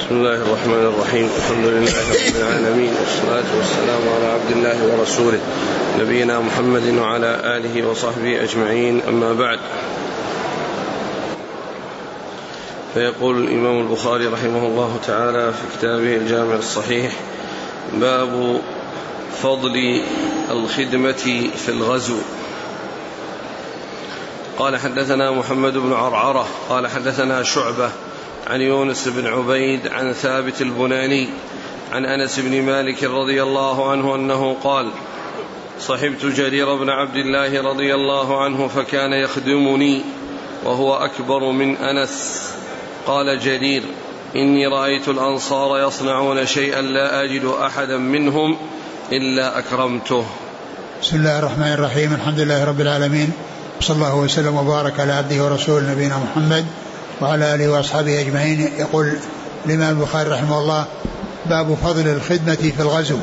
بسم الله الرحمن الرحيم. الحمد لله رب العالمين، والصلاة والسلام على عبد الله ورسوله نبينا محمد وعلى آله وصحبه أجمعين، أما بعد. فيقول الإمام البخاري رحمه الله تعالى في كتابه الجامع الصحيح: باب فضل الخدمة في الغزو. قال: حدثنا محمد بن عرعرة قال حدثنا شعبة عن يونس بن عبيد عن ثابت البناني عن أنس بن مالك رضي الله عنه أنه قال: صحبت جرير بن عبد الله رضي الله عنه فكان يخدمني وهو أكبر من أنس. قال جرير: إني رأيت الأنصار يصنعون شيئا لا أجد أحدا منهم إلا أكرمته. بسم الله الرحمن الرحيم. الحمد لله رب العالمين، صلى الله وسلم وبارك على عبده ورسوله نبينا محمد وعلى آله وأصحابه أجمعين. يقول الإمام البخاري رحمه الله: باب فضل الخدمة في الغزو،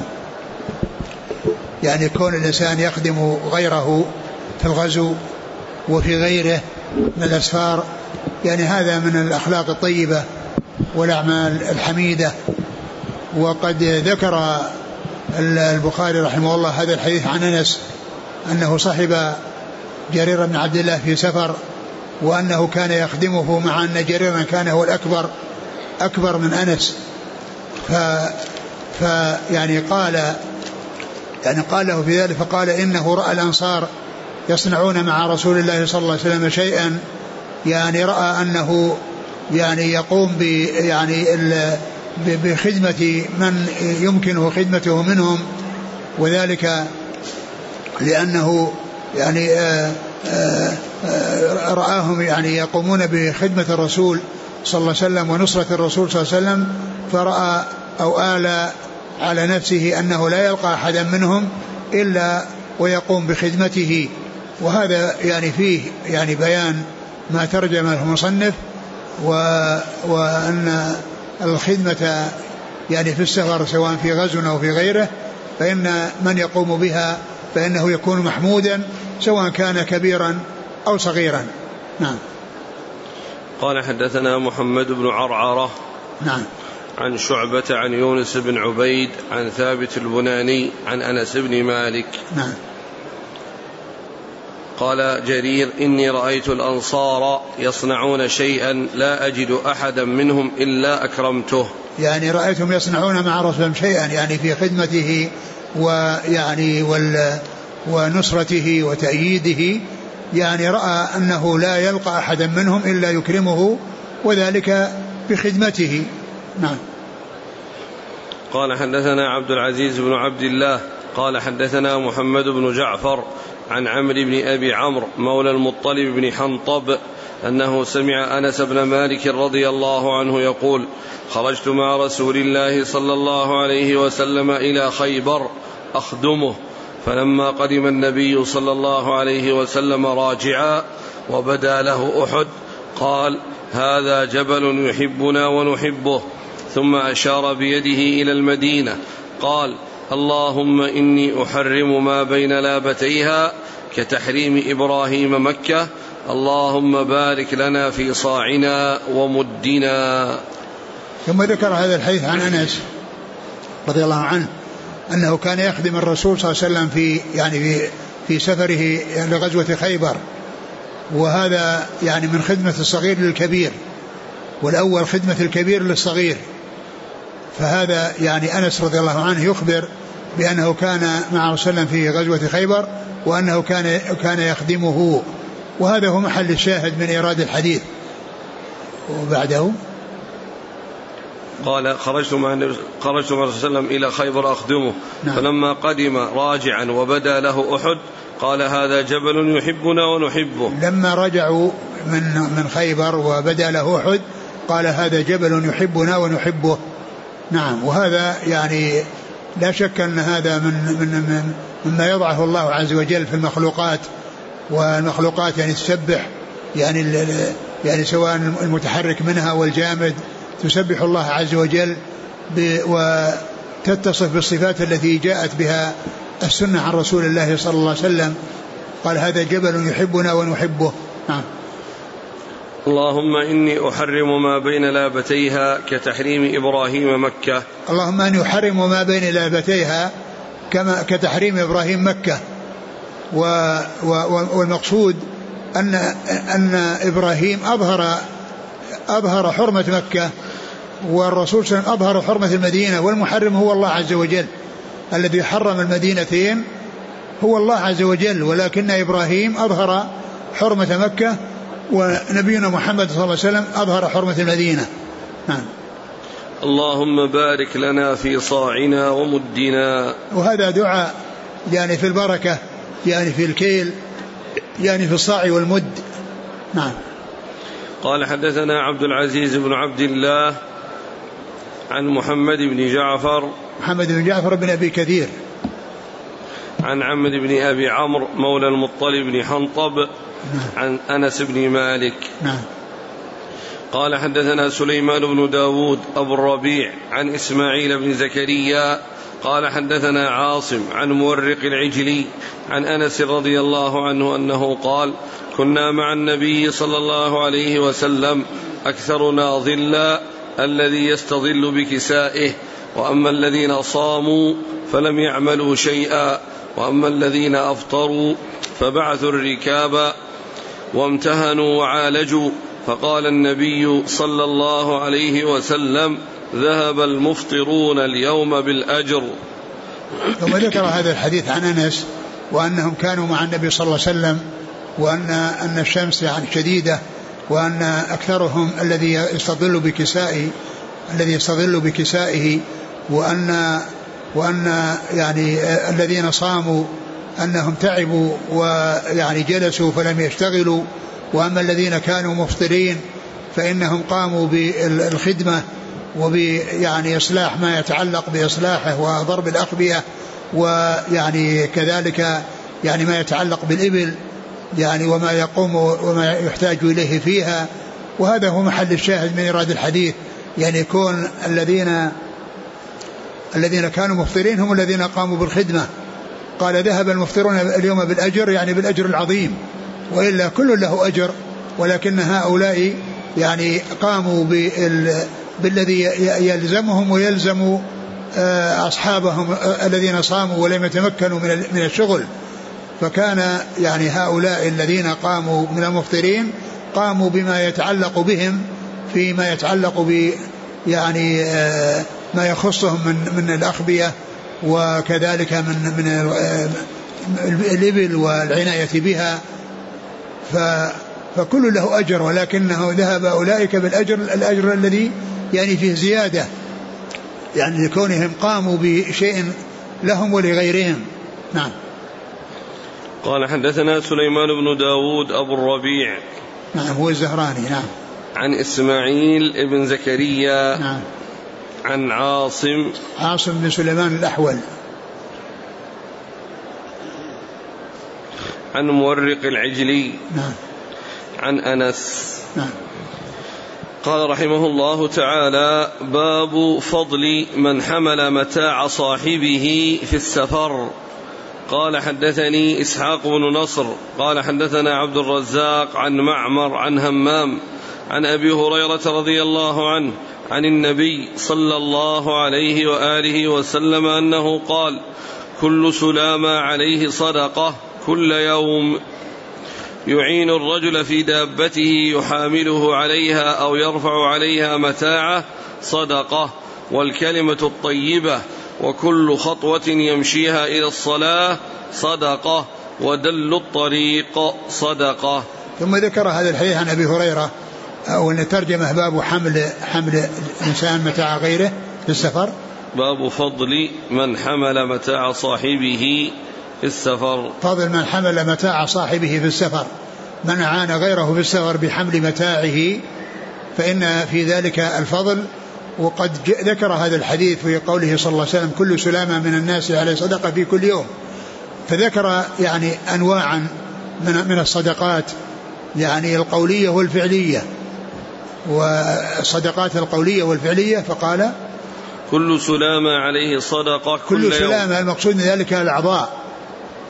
يعني كون الإنسان يخدم غيره في الغزو وفي غيره من الأسفار، يعني هذا من الأخلاق الطيبة والأعمال الحميدة. وقد ذكر البخاري رحمه الله هذا الحديث عن أنس أنه صحب جرير بن عبد الله في سفر، وأنه كان يخدمه، مع أن جريرا كان هو الأكبر أكبر من أنس. يعني قال له في ذلك، فقال: إنه رأى الأنصار يصنعون مع رسول الله صلى الله عليه وسلم شيئا، يعني رأى أنه يعني يقوم بخدمة من يمكنه خدمته منهم، وذلك لأنه يعني رآهم يعني يقومون بخدمة الرسول صلى الله عليه وسلم ونصرة الرسول صلى الله عليه وسلم، فرأى أو آل على نفسه أنه لا يلقى أحدا منهم إلا ويقوم بخدمته. وهذا يعني فيه يعني بيان ما ترجمه المصنف، وأن الخدمة يعني في السفر سواء في غزو أو في غيره، فإن من يقوم بها فإنه يكون محمودا سواء كان كبيرا أو صغيرا. نعم. قال: حدثنا محمد بن عرعرة نعم عن شعبة عن يونس بن عبيد عن ثابت البناني عن أنس بن مالك. نعم. قال جرير: إني رأيت الأنصار يصنعون شيئا لا أجد أحدا منهم إلا أكرمته. يعني رأيتهم يصنعون مع رسولهم شيئا، يعني في خدمته ويعني ونصرته وتأييده، يعني رأى أنه لا يلقى أحدا منهم إلا يكرمه، وذلك بخدمته. نعم. قال: حدثنا عبد العزيز بن عبد الله قال حدثنا محمد بن جعفر عن عمرو بن أبي عمرو مولى المطلب بن حنطب أنه سمع أنس بن مالك رضي الله عنه يقول: خرجت مع رسول الله صلى الله عليه وسلم إلى خيبر أخدمه، فلما قدم النبي صلى الله عليه وسلم راجعا وبدا له أحد قال: هذا جبل يحبنا ونحبه، ثم أشار بيده إلى المدينة قال: اللهم إني أحرم ما بين لابتيها كتحريم إبراهيم مكة، اللهم بارك لنا في صاعنا ومدنا. ثم ذكر هذا الحديث عن أنس رضي الله عنه أنه كان يخدم الرسول صلى الله عليه وسلم في سفره لغزوة خيبر، وهذا يعني من خدمة الصغير للكبير، والأول خدمة الكبير للصغير. فهذا يعني أنس رضي الله عنه يخبر بأنه كان مع رسول الله في غزوة خيبر، وأنه كان يخدمه، وهذا هو محل الشاهد من إيراد الحديث. وبعده قال: خرجت مع الرسول صلى الله عليه وسلم إلى خيبر أخدمه. نعم. فلما قدم راجعا وبدا له أحد قال: هذا جبل يحبنا ونحبه. لما رجعوا من خيبر وبدا له أحد قال: هذا جبل يحبنا ونحبه. نعم. وهذا يعني لا شك أن هذا مما يضعه الله عز وجل في المخلوقات، والمخلوقات يعني تسبح يعني سواء المتحرك منها والجامد تسبح الله عز وجل وتتصف بالصفات التي جاءت بها السنة عن رسول الله صلى الله عليه وسلم. قال: هذا جبل يحبنا ونحبه. نعم. اللهم إني أحرم ما بين لابتيها كتحريم إبراهيم مكة. اللهم أني أحرم ما بين لابتيها كتحريم إبراهيم مكة. والمقصود أن إبراهيم أظهر حرمة مكة، والرسول صلى الله عليه وسلم أظهر حرمة المدينة، والمحرم هو الله عز وجل. الذي حرم المدينتين هو الله عز وجل، ولكن إبراهيم أظهر حرمة مكة، ونبينا محمد صلى الله عليه وسلم أظهر حرمة المدينة. نعم. اللهم بارك لنا في صاعنا ومدنا. وهذا دعاء يعني في البركة، يعني في الكيل، يعني في الصاع والمد. نعم. قال حدثنا عبد العزيز بن عبد الله عن محمد بن جعفر بن أبي كثير عن عمرو بن أبي عمرو مولى المطلب بن حنطب. نعم. عن أنس بن مالك. نعم. قال حدثنا سليمان بن داود أبو الربيع عن إسماعيل بن زكريا قال حدثنا عاصم عن مورق العجلي عن أنس رضي الله عنه أنه قال: كنا مع النبي صلى الله عليه وسلم أكثرنا ظلا الذي يستظل بكسائه، وأما الذين صاموا فلم يعملوا شيئا، وأما الذين أفطروا فبعثوا الركاب وامتهنوا وعالجوا. فقال النبي صلى الله عليه وسلم: ذهب المفطرون اليوم بالأجر. ثم ذكر هذا الحديث عن أنس وأنهم كانوا مع النبي صلى الله عليه وسلم، وأن الشمس يعني شديدة، وأن أكثرهم الذي يستظل بكسائه، وأن يعني الذين صاموا أنهم تعبوا ويعني جلسوا فلم يشتغلوا، وأما الذين كانوا مفطرين فإنهم قاموا بالخدمة وبيعني إصلاح ما يتعلق بإصلاحه وضرب الأخبية، ويعني كذلك يعني ما يتعلق بالإبل يعني وما يقوم وما يحتاج إليه فيها. وهذا هو محل الشاهد من إيراد الحديث، يعني يكون الذين كانوا مفطرين هم الذين قاموا بالخدمة. قال: ذهب المفطرون اليوم بالأجر، يعني بالأجر العظيم، وإلا كل له أجر، ولكن هؤلاء يعني قاموا بالذي يلزمهم ويلزم أصحابهم الذين صاموا ولم يتمكنوا من الشغل. فكان يعني هؤلاء الذين قاموا من المفطرين قاموا بما يتعلق بهم فيما يتعلق ب يعني ما يخصهم من الأخبية، وكذلك من الإبل والعناية بها، فكل له أجر، ولكنه ذهب أولئك الأجر الذي يعني فيه زيادة، يعني لكونهم قاموا بشيء لهم ولغيرهم. نعم. قال حدثنا سليمان بن داود أبو الربيع. نعم، هو الزهراني. نعم. عن إسماعيل بن زكريا. نعم. عن عاصم بن سليمان الأحول. عن مورق العجلي. نعم. عن أنس. نعم. قال رحمه الله تعالى: باب فضل من حمل متاع صاحبه في السفر. قال حدثني إسحاق بن نصر قال حدثنا عبد الرزاق عن معمر عن همام عن أبي هريرة رضي الله عنه عن النبي صلى الله عليه وآله وسلم أنه قال: كل سلامة عليه صدقة كل يوم، يعين الرجل في دابته يحامله عليها أو يرفع عليها متاعه صدقة، والكلمة الطيبة وكل خطوة يمشيها إلى الصلاة صدقة، ودل الطريق صدقة. ثم ذكر هذا الحديث عن أبي هريرة، أو أن ترجمه باب حمل الإنسان متاع غيره في السفر. باب فضل من حمل متاع صاحبه في السفر. فضل من حمل متاع صاحبه في السفر، من أعان غيره في السفر بحمل متاعه فإن في ذلك الفضل. وقد ذكر هذا الحديث في قوله صلى الله عليه وسلم: كل سلامة من الناس عليه صدقة في كل يوم. فذكر يعني أنواعا من الصدقات، يعني القولية والفعلية، والصدقات القولية والفعلية. فقال: كل سلامة عليه صدقة كل سلامة، المقصود من ذلك الأعضاء،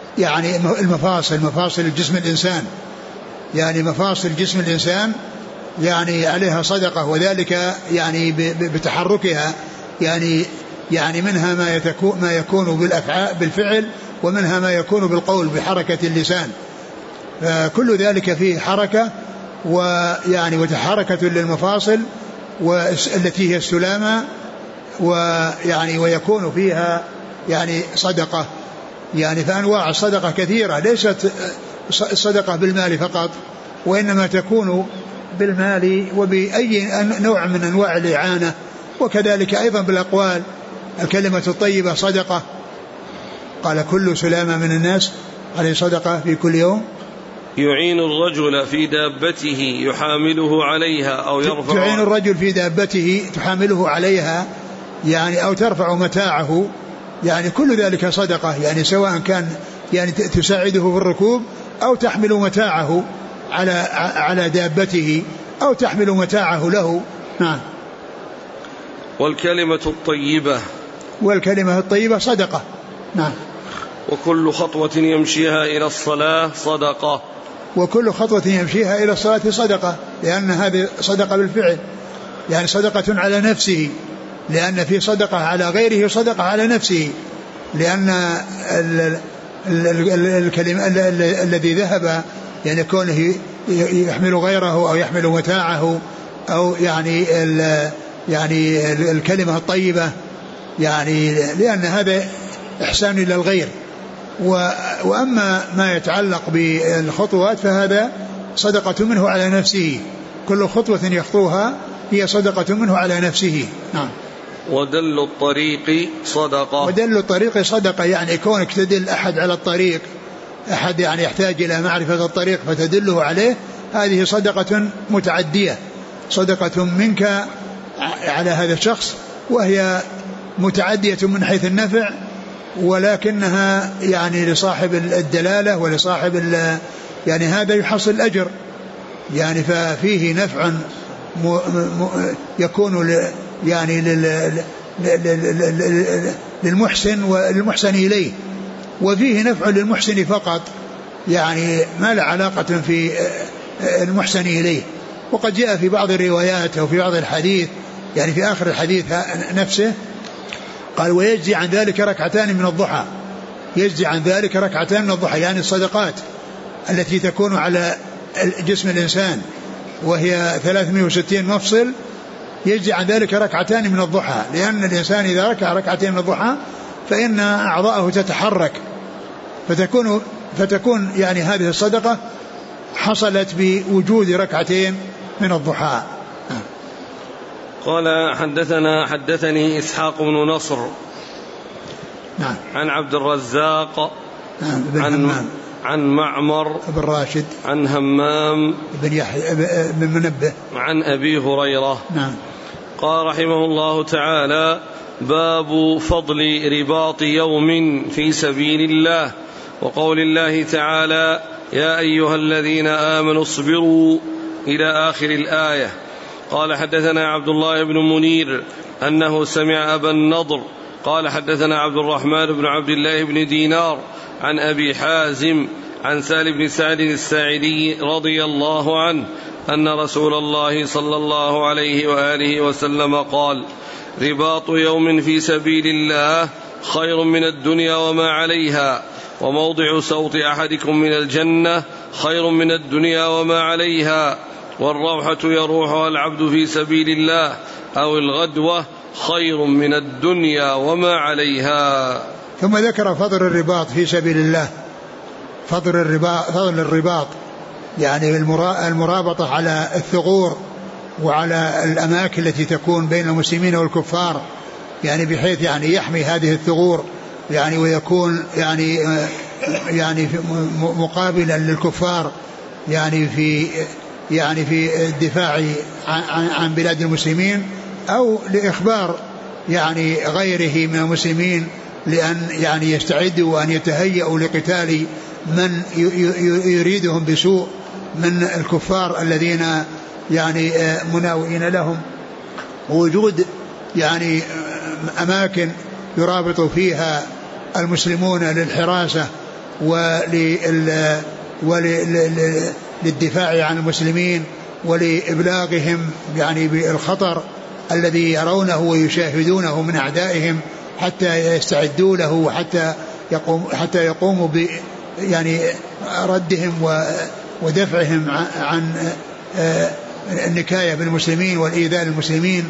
يعني مفاصل جسم الإنسان، يعني مفاصل جسم الإنسان يعني عليها صدقة، وذلك يعني بتحركها، يعني منها ما يكون بالفعل، ومنها ما يكون بالقول بحركة اللسان، فكل ذلك فيه حركة ويعني وتحركة للمفاصل والتي هي السلامة، ويعني ويكون فيها يعني صدقة. يعني فأنواع الصدقة كثيرة، ليست الصدقة بالمال فقط، وإنما تكون بالمال وبأي نوع من أنواع الإعانة، وكذلك أيضا بالأقوال. الكلمة الطيبة صدقة، قال كل سلامة من الناس عليه صدقة في كل يوم. يعين الرجل في دابته يحامله عليها أو يرفع، تعين الرجل في دابته تحامله عليها يعني أو ترفع متاعه، يعني كل ذلك صدقة، يعني سواء كان يعني تساعده في الركوب أو تحمل متاعه على دابته أو تحمل متاعه له. نعم. والكلمة الطيبة صدقة. نعم. وكل خطوة يمشيها إلى الصلاة صدقة. وكل خطوة يمشيها إلى الصلاة صدقة، لأن هذه صدقة بالفعل، يعني صدقة على نفسه، لأن في صدقة على غيره صدقة على نفسه، لأن الكلمة الذي ذهب يعني كونه يحمل غيره أو يحمل متاعه أو يعني الكلمة الطيبة، يعني لأن هذا إحسان إلى الغير. وأما ما يتعلق بالخطوات فهذا صدقة منه على نفسه، كل خطوة يخطوها هي صدقة منه على نفسه. نعم. ودل الطريق صدقة، يعني كونك تدل أحد على الطريق، أحد يعني يحتاج إلى معرفة الطريق فتدله عليه، هذه صدقة متعدية، صدقة منك على هذا الشخص، وهي متعدية من حيث النفع، ولكنها يعني لصاحب الدلالة ولصاحب يعني هذا يحصل الأجر، يعني ففيه نفع يكون يعني للمحسن والمحسن إليه، وفيه نفع للمحسن فقط، يعني ما له علاقة في المحسن إليه. وقد جاء في بعض الروايات أو في بعض الحديث، يعني في آخر الحديث نفسه قال ويجزي عن ذلك ركعتان من الضحى، يجزي عن ذلك ركعتان من الضحى، يعني الصدقات التي تكون على جسم الإنسان وهي 360 مفصل، يجزي عن ذلك ركعتان من الضحى، لأن الإنسان إذا ركع ركعتين من الضحى فإن أعضاءه تتحرك، فتكون يعني هذه الصدقة حصلت بوجود ركعتين من الضحى. قال حدثني إسحاق بن نصر. نعم. عن عبد الرزاق. نعم. عن معمر بن راشد. عن همام بن يحيى بن منبه. عن أبي هريرة. نعم. قال رحمه الله تعالى: باب فضل رباط يوم في سبيل الله، وقول الله تعالى: يا أيها الذين آمنوا اصبروا إلى آخر الآية. قال حدثنا عبد الله بن منير أنه سمع أبا النضر قال حدثنا عبد الرحمن بن عبد الله بن دينار عن أبي حازم عن سهل بن سعد الساعدي رضي الله عنه أن رسول الله صلى الله عليه وآله وسلم قال: رباط يوم في سبيل الله خير من الدنيا وما عليها، وموضع صوت أحدكم من الجنة خير من الدنيا وما عليها، والروحة يروحها العبد في سبيل الله أو الغدوة خير من الدنيا وما عليها. ثم ذكر فضل الرباط في سبيل الله، فضل الرباط يعني المرابطة على الثغور وعلى الأماكن التي تكون بين المسلمين والكفار، يعني بحيث يعني يحمي هذه الثغور يعني ويكون يعني مقابلا للكفار يعني في الدفاع عن بلاد المسلمين، أو لإخبار يعني غيره من المسلمين لأن يعني يستعدوا وأن يتهيئوا لقتال من يريدهم بسوء من الكفار الذين يعني مناوئين لهم. ووجود يعني أماكن يرابط فيها المسلمون للحراسة وللدفاع عن المسلمين ولإبلاغهم يعني بالخطر الذي يرونه ويشاهدونه من أعدائهم حتى يستعدوا له وحتى يقوموا يعني ردهم ودفعهم عن النكاية بالمسلمين والإيذاء للمسلمين.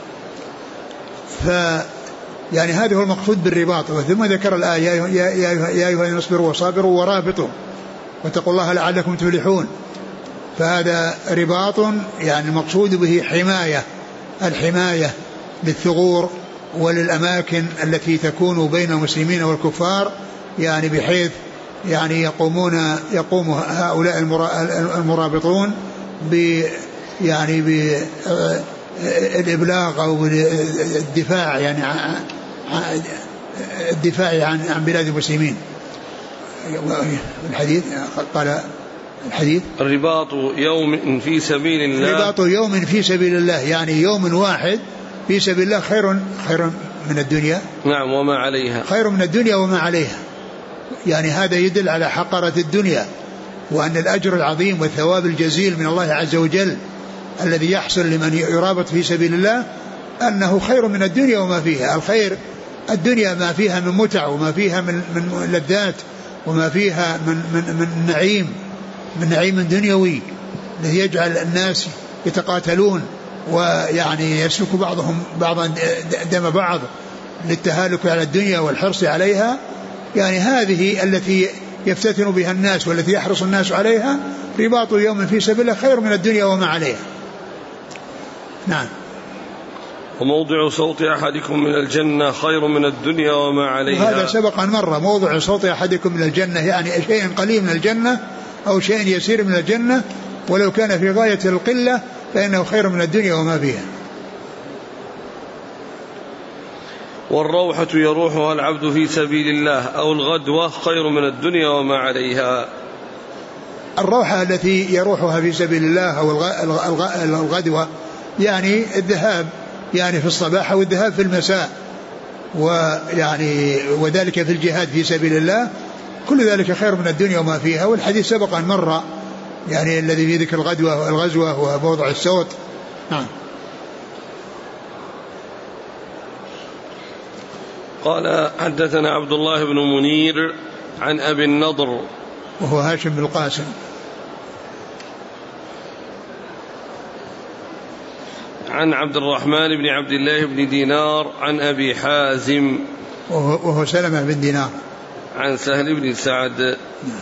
يعني هذا هو المقصود بالرباط. ثم ذكر الآية يا أيها الذين اصبروا وصابروا ورابطوا واتقوا الله لعلكم تفلحون. فهذا رباط يعني المقصود به الحماية للثغور وللأماكن التي تكون بين المسلمين والكفار، يعني بحيث يعني يقوم هؤلاء المرابطون يعني بالإبلاغ أو بالدفاع يعني الدفاع عن بلاد المسلمين. الحديث قال الرباط يوم في سبيل الله، رباط يوم في سبيل الله يعني يوم واحد في سبيل الله خير من الدنيا، نعم، وما عليها، خير من الدنيا وما عليها. يعني هذا يدل على حقرة الدنيا وأن الأجر العظيم والثواب الجزيل من الله عز وجل الذي يحصل لمن يرابط في سبيل الله أنه خير من الدنيا وما فيها. الخير الدنيا ما فيها من متع وما فيها من لذات وما فيها من نعيم دنيوي الذي يجعل الناس يتقاتلون ويعني يسلك بعضهم بعضا دم بعض للتهالك على الدنيا والحرص عليها. يعني هذه التي يفتتن بها الناس والتي يحرص الناس عليها. رباط يوم في سبيل الله خير من الدنيا وما عليها. نعم. وموضع صوت أحدكم من الجنة خير من الدنيا وما عليها. هذا سبق أن مر. موضع صوت أحدكم من الجنة يعني شيء قليل من الجنة أو شيء يسير من الجنة، ولو كان في غاية القلة فإنه خير من الدنيا وما فيها. والروحة يروحها العبد في سبيل الله أو الغدوة خير من الدنيا وما عليها. الروحة التي يروحها في سبيل الله أو الغدوة يعني الذهاب يعني في الصباح أو الذهاب في المساء، ويعني وذلك في الجهاد في سبيل الله، كل ذلك خير من الدنيا وما فيها. والحديث سبق أن مر يعني الذي في ذكر الغزوة وموضع الصوت. نعم. قال حدثنا عبد الله بن منير عن أبي النضر وهو هاشم بن القاسم عن عبد الرحمن بن عبد الله بن دينار عن أبي حازم وهو سلمة بن دينار عن سهل بن سعد.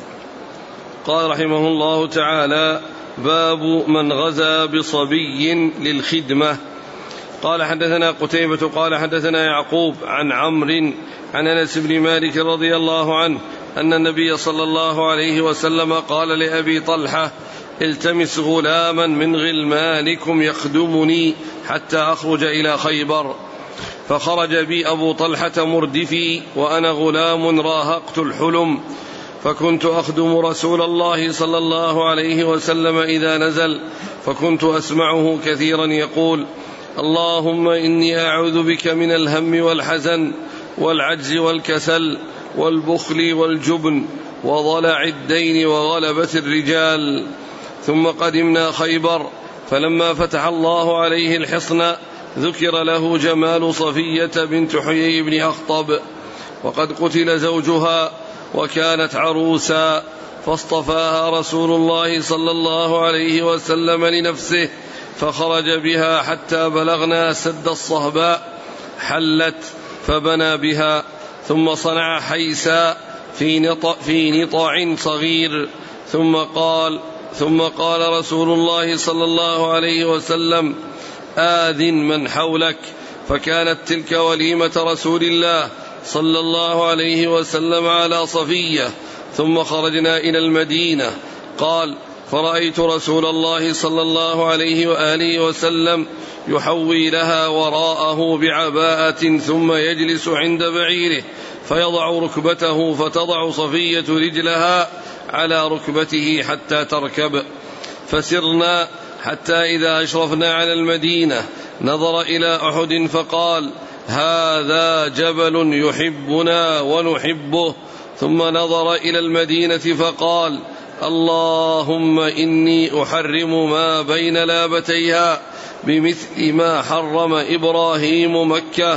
قال رحمه الله تعالى: باب من غزا بصبي للخدمة. قال حدثنا قتيبة قال حدثنا يعقوب عن عمرو عن أنس بن مالك رضي الله عنه أن النبي صلى الله عليه وسلم قال لأبي طلحة: التمس غلاما من غلمانكم يخدمني حتى أخرج إلى خيبر. فخرج بي أبو طلحة مردفي وأنا غلام راهقت الحلم، فكنت أخدم رسول الله صلى الله عليه وسلم إذا نزل، فكنت أسمعه كثيرا يقول: اللهم إني أعوذ بك من الهم والحزن والعجز والكسل والبخل والجبن وضلع الدين وغلبة الرجال. ثم قدمنا خيبر، فلما فتح الله عليه الحصن ذكر له جمال صفية بنت حيي بن أخطب، وقد قتل زوجها وكانت عروسا، فاصطفاها رسول الله صلى الله عليه وسلم لنفسه، فخرج بها حتى بلغنا سد الصهباء، حلت فبنى بها، ثم صنع حيسا في نطع صغير، ثم قال رسول الله صلى الله عليه وسلم: آذن من حولك. فكانت تلك وليمة رسول الله صلى الله عليه وسلم على صفية. ثم خرجنا إلى المدينة. قال: فرأيت رسول الله صلى الله عليه وآله وسلم يحوي لها وراءه بعباءة، ثم يجلس عند بعيره فيضع ركبته، فتضع صفية رجلها على ركبته حتى تركب. فسرنا حتى إذا أشرفنا على المدينة نظر إلى أحد فقال: هذا جبل يحبنا ونحبه. ثم نظر إلى المدينة فقال: اللهم إني أحرم ما بين لابتيها بمثل ما حرم إبراهيم مكة،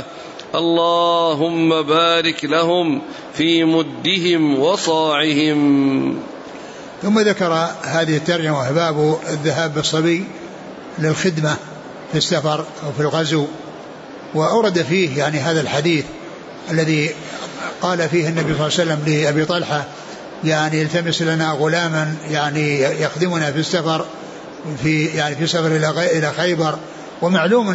اللهم بارك لهم في مدهم وصاعهم. ثم ذكر هذه الترجمة وهي باب الذهاب بالصبي للخدمة في السفر أو في الغزو. وأورد فيه يعني هذا الحديث الذي قال فيه النبي صلى الله عليه وسلم لأبي طلحة يعني التمس لنا غلاما يعني يخدمنا في السفر في سفر إلى خيبر. ومعلوم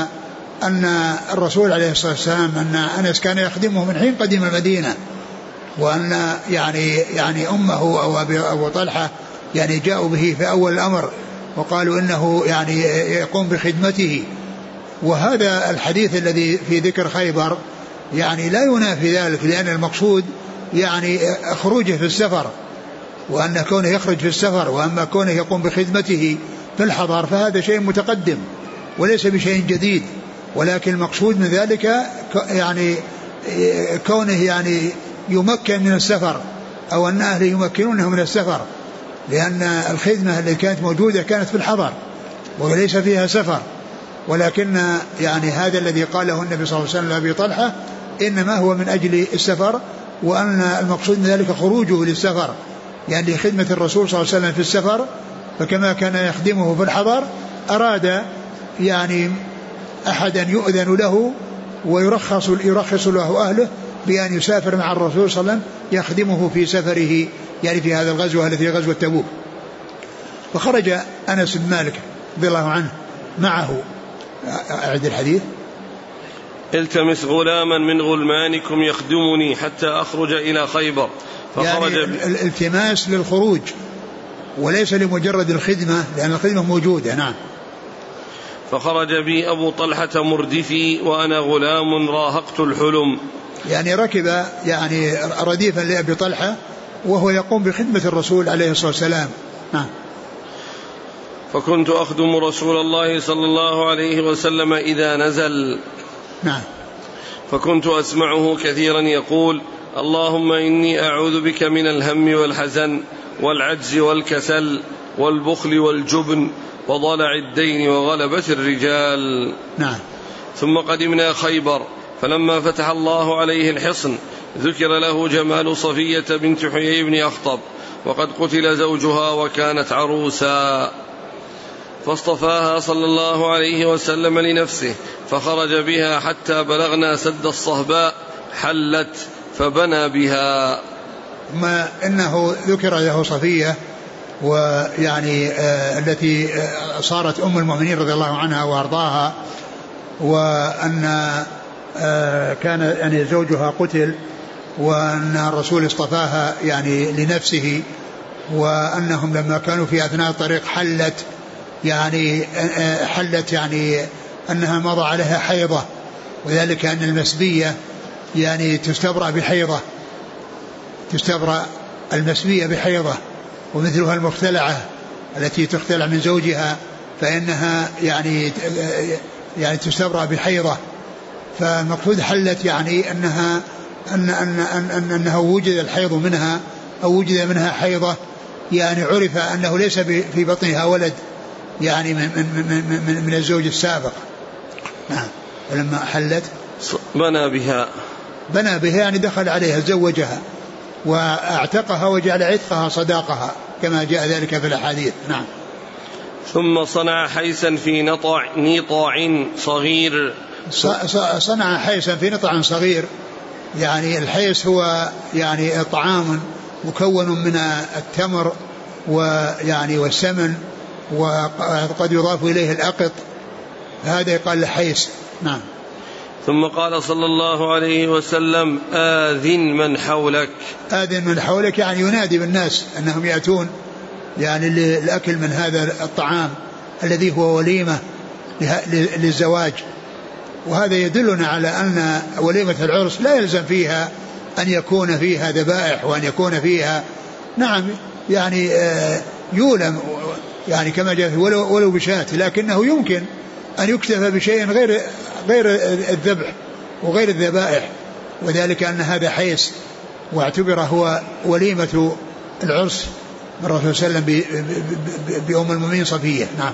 أن الرسول عليه الصلاة والسلام أن أنس كان يخدمه من حين قدم المدينة، وأن يعني أمه أو أبو طلحة يعني جاءوا به في أول الأمر وقالوا إنه يعني يقوم بخدمته. وهذا الحديث الذي في ذكر خيبر يعني لا ينافي ذلك، لأن المقصود يعني خروجه في السفر، وأن كونه يخرج في السفر، وأما كونه يقوم بخدمته في الحضر فهذا شيء متقدم وليس بشيء جديد. ولكن المقصود من ذلك يعني كونه يعني يمكن من السفر، أو أن أهله يمكنونه من السفر، لأن الخدمة التي كانت موجودة كانت في الحضر وليس فيها سفر. ولكن يعني هذا الذي قاله النبي صلى الله عليه وسلم لأبي طلحة إنما هو من أجل السفر، وأن المقصود من ذلك خروجه للسفر يعني لخدمة الرسول صلى الله عليه وسلم في السفر. فكما كان يخدمه في الحضر أراد يعني أحدا يؤذن له ويرخص له أهله بأن يسافر مع الرسول صلى الله عليه وسلم يخدمه في سفره يعني في هذا الغزوة التي غزوة تبوك. فخرج أنس بن مالك رضي الله عنه معه. أعد الحديث. التمس غلاما من غلمانكم يخدمني حتى أخرج إلى خيبر. فخرج يعني الالتماس للخروج وليس لمجرد الخدمة، لأن الخدمة موجودة. نعم. فخرج بي أبو طلحة مردفي وأنا غلام راهقت الحلم، يعني ركب يعني رديفا لأبي طلحة وهو يقوم بخدمة الرسول عليه الصلاة والسلام. نعم. فكنت أخدم رسول الله صلى الله عليه وسلم إذا نزل. نعم. فكنت أسمعه كثيرا يقول اللهم إني أعوذ بك من الهم والحزن والعجز والكسل والبخل والجبن وضلع الدين وغلبة الرجال. نعم. ثم قدمنا خيبر، فلما فتح الله عليه الحصن ذكر له جمال صفية بنت حيي بن أخطب، وقد قتل زوجها وكانت عروسا، فاصطفاها صلى الله عليه وسلم لنفسه، فخرج بها حتى بلغنا سد الصهباء حلت فبنى بها. ما إنه ذكر له صفية ويعني التي صارت أم المؤمنين رضي الله عنها وأرضاها، وأن كان يعني زوجها قتل، وأن الرسول اصطفاها يعني لنفسه، وأنهم لما كانوا في أثناء الطريق حلت يعني أنها مضى عليها حيضة، وذلك أن المسبية يعني تستبرأ المسبية بحيضة، ومثلها المختلعة التي تختلع من زوجها فإنها يعني تستبرأ بحيضة. فالمقصود حلت يعني أنها وجد الحيض منها أو وجد منها حيضة، يعني عرف أنه ليس في بطنها ولد يعني من الزوج السابق. نعم. ولما حلت بنى بها يعني دخل عليها زوجها واعتقها وجعل عتقها صداقها كما جاء ذلك في الأحاديث. نعم. ثم صنع حيسا في نطاع صغير. صنع حيسا في نطاع صغير، يعني الحيس هو يعني طعام مكون من التمر ويعني والسمن، وقد يضاف إليه الأقط، هذا يقال الحيس. نعم. ثم قال صلى الله عليه وسلم آذن من حولك، يعني ينادي بالناس أنهم يأتون يعني للأكل من هذا الطعام الذي هو وليمة للزواج. وهذا يدلنا على أن وليمة العرس لا يلزم فيها أن يكون فيها ذبائح وأن يكون فيها نعم يعني يولم يعني كما جاء ولو بشاة، لكنه يمكن أن يكتفى بشيء غير الذبح وغير الذبائح، وذلك أن هذا حيس واعتبر هو وليمة العرس من الرسول صلى الله عليه وسلم بأم المؤمنين صفية. نعم.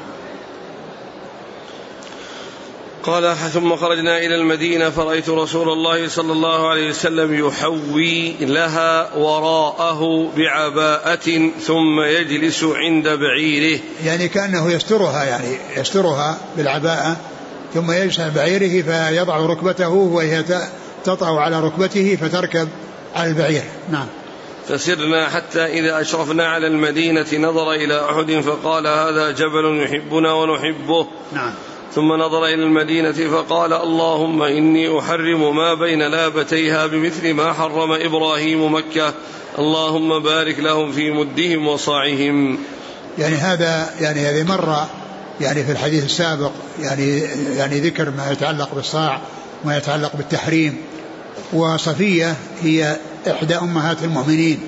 قال ثم خرجنا إلى المدينة فرأيت رسول الله صلى الله عليه وسلم يحوي لها وراءه بعباءة ثم يجلس عند بعيره، يعني كأنه يسترها، يعني يسترها بالعباءة ثم يجلس عند بعيره فيضع ركبته وهي تطأ على ركبته فتركب على البعير. نعم. فسرنا حتى إذا أشرفنا على المدينة نظر إلى أحد فقال هذا جبل يحبنا ونحبه. نعم. ثم نظر إلى المدينة فقال اللهم إني أحرم ما بين لابتيها بمثل ما حرم إبراهيم مكة، اللهم بارك لهم في مدهم وصاعهم. يعني هذا يعني هذه مرة يعني في الحديث السابق يعني ذكر ما يتعلق بالصاع وما يتعلق بالتحريم. وصفية هي إحدى أمهات المؤمنين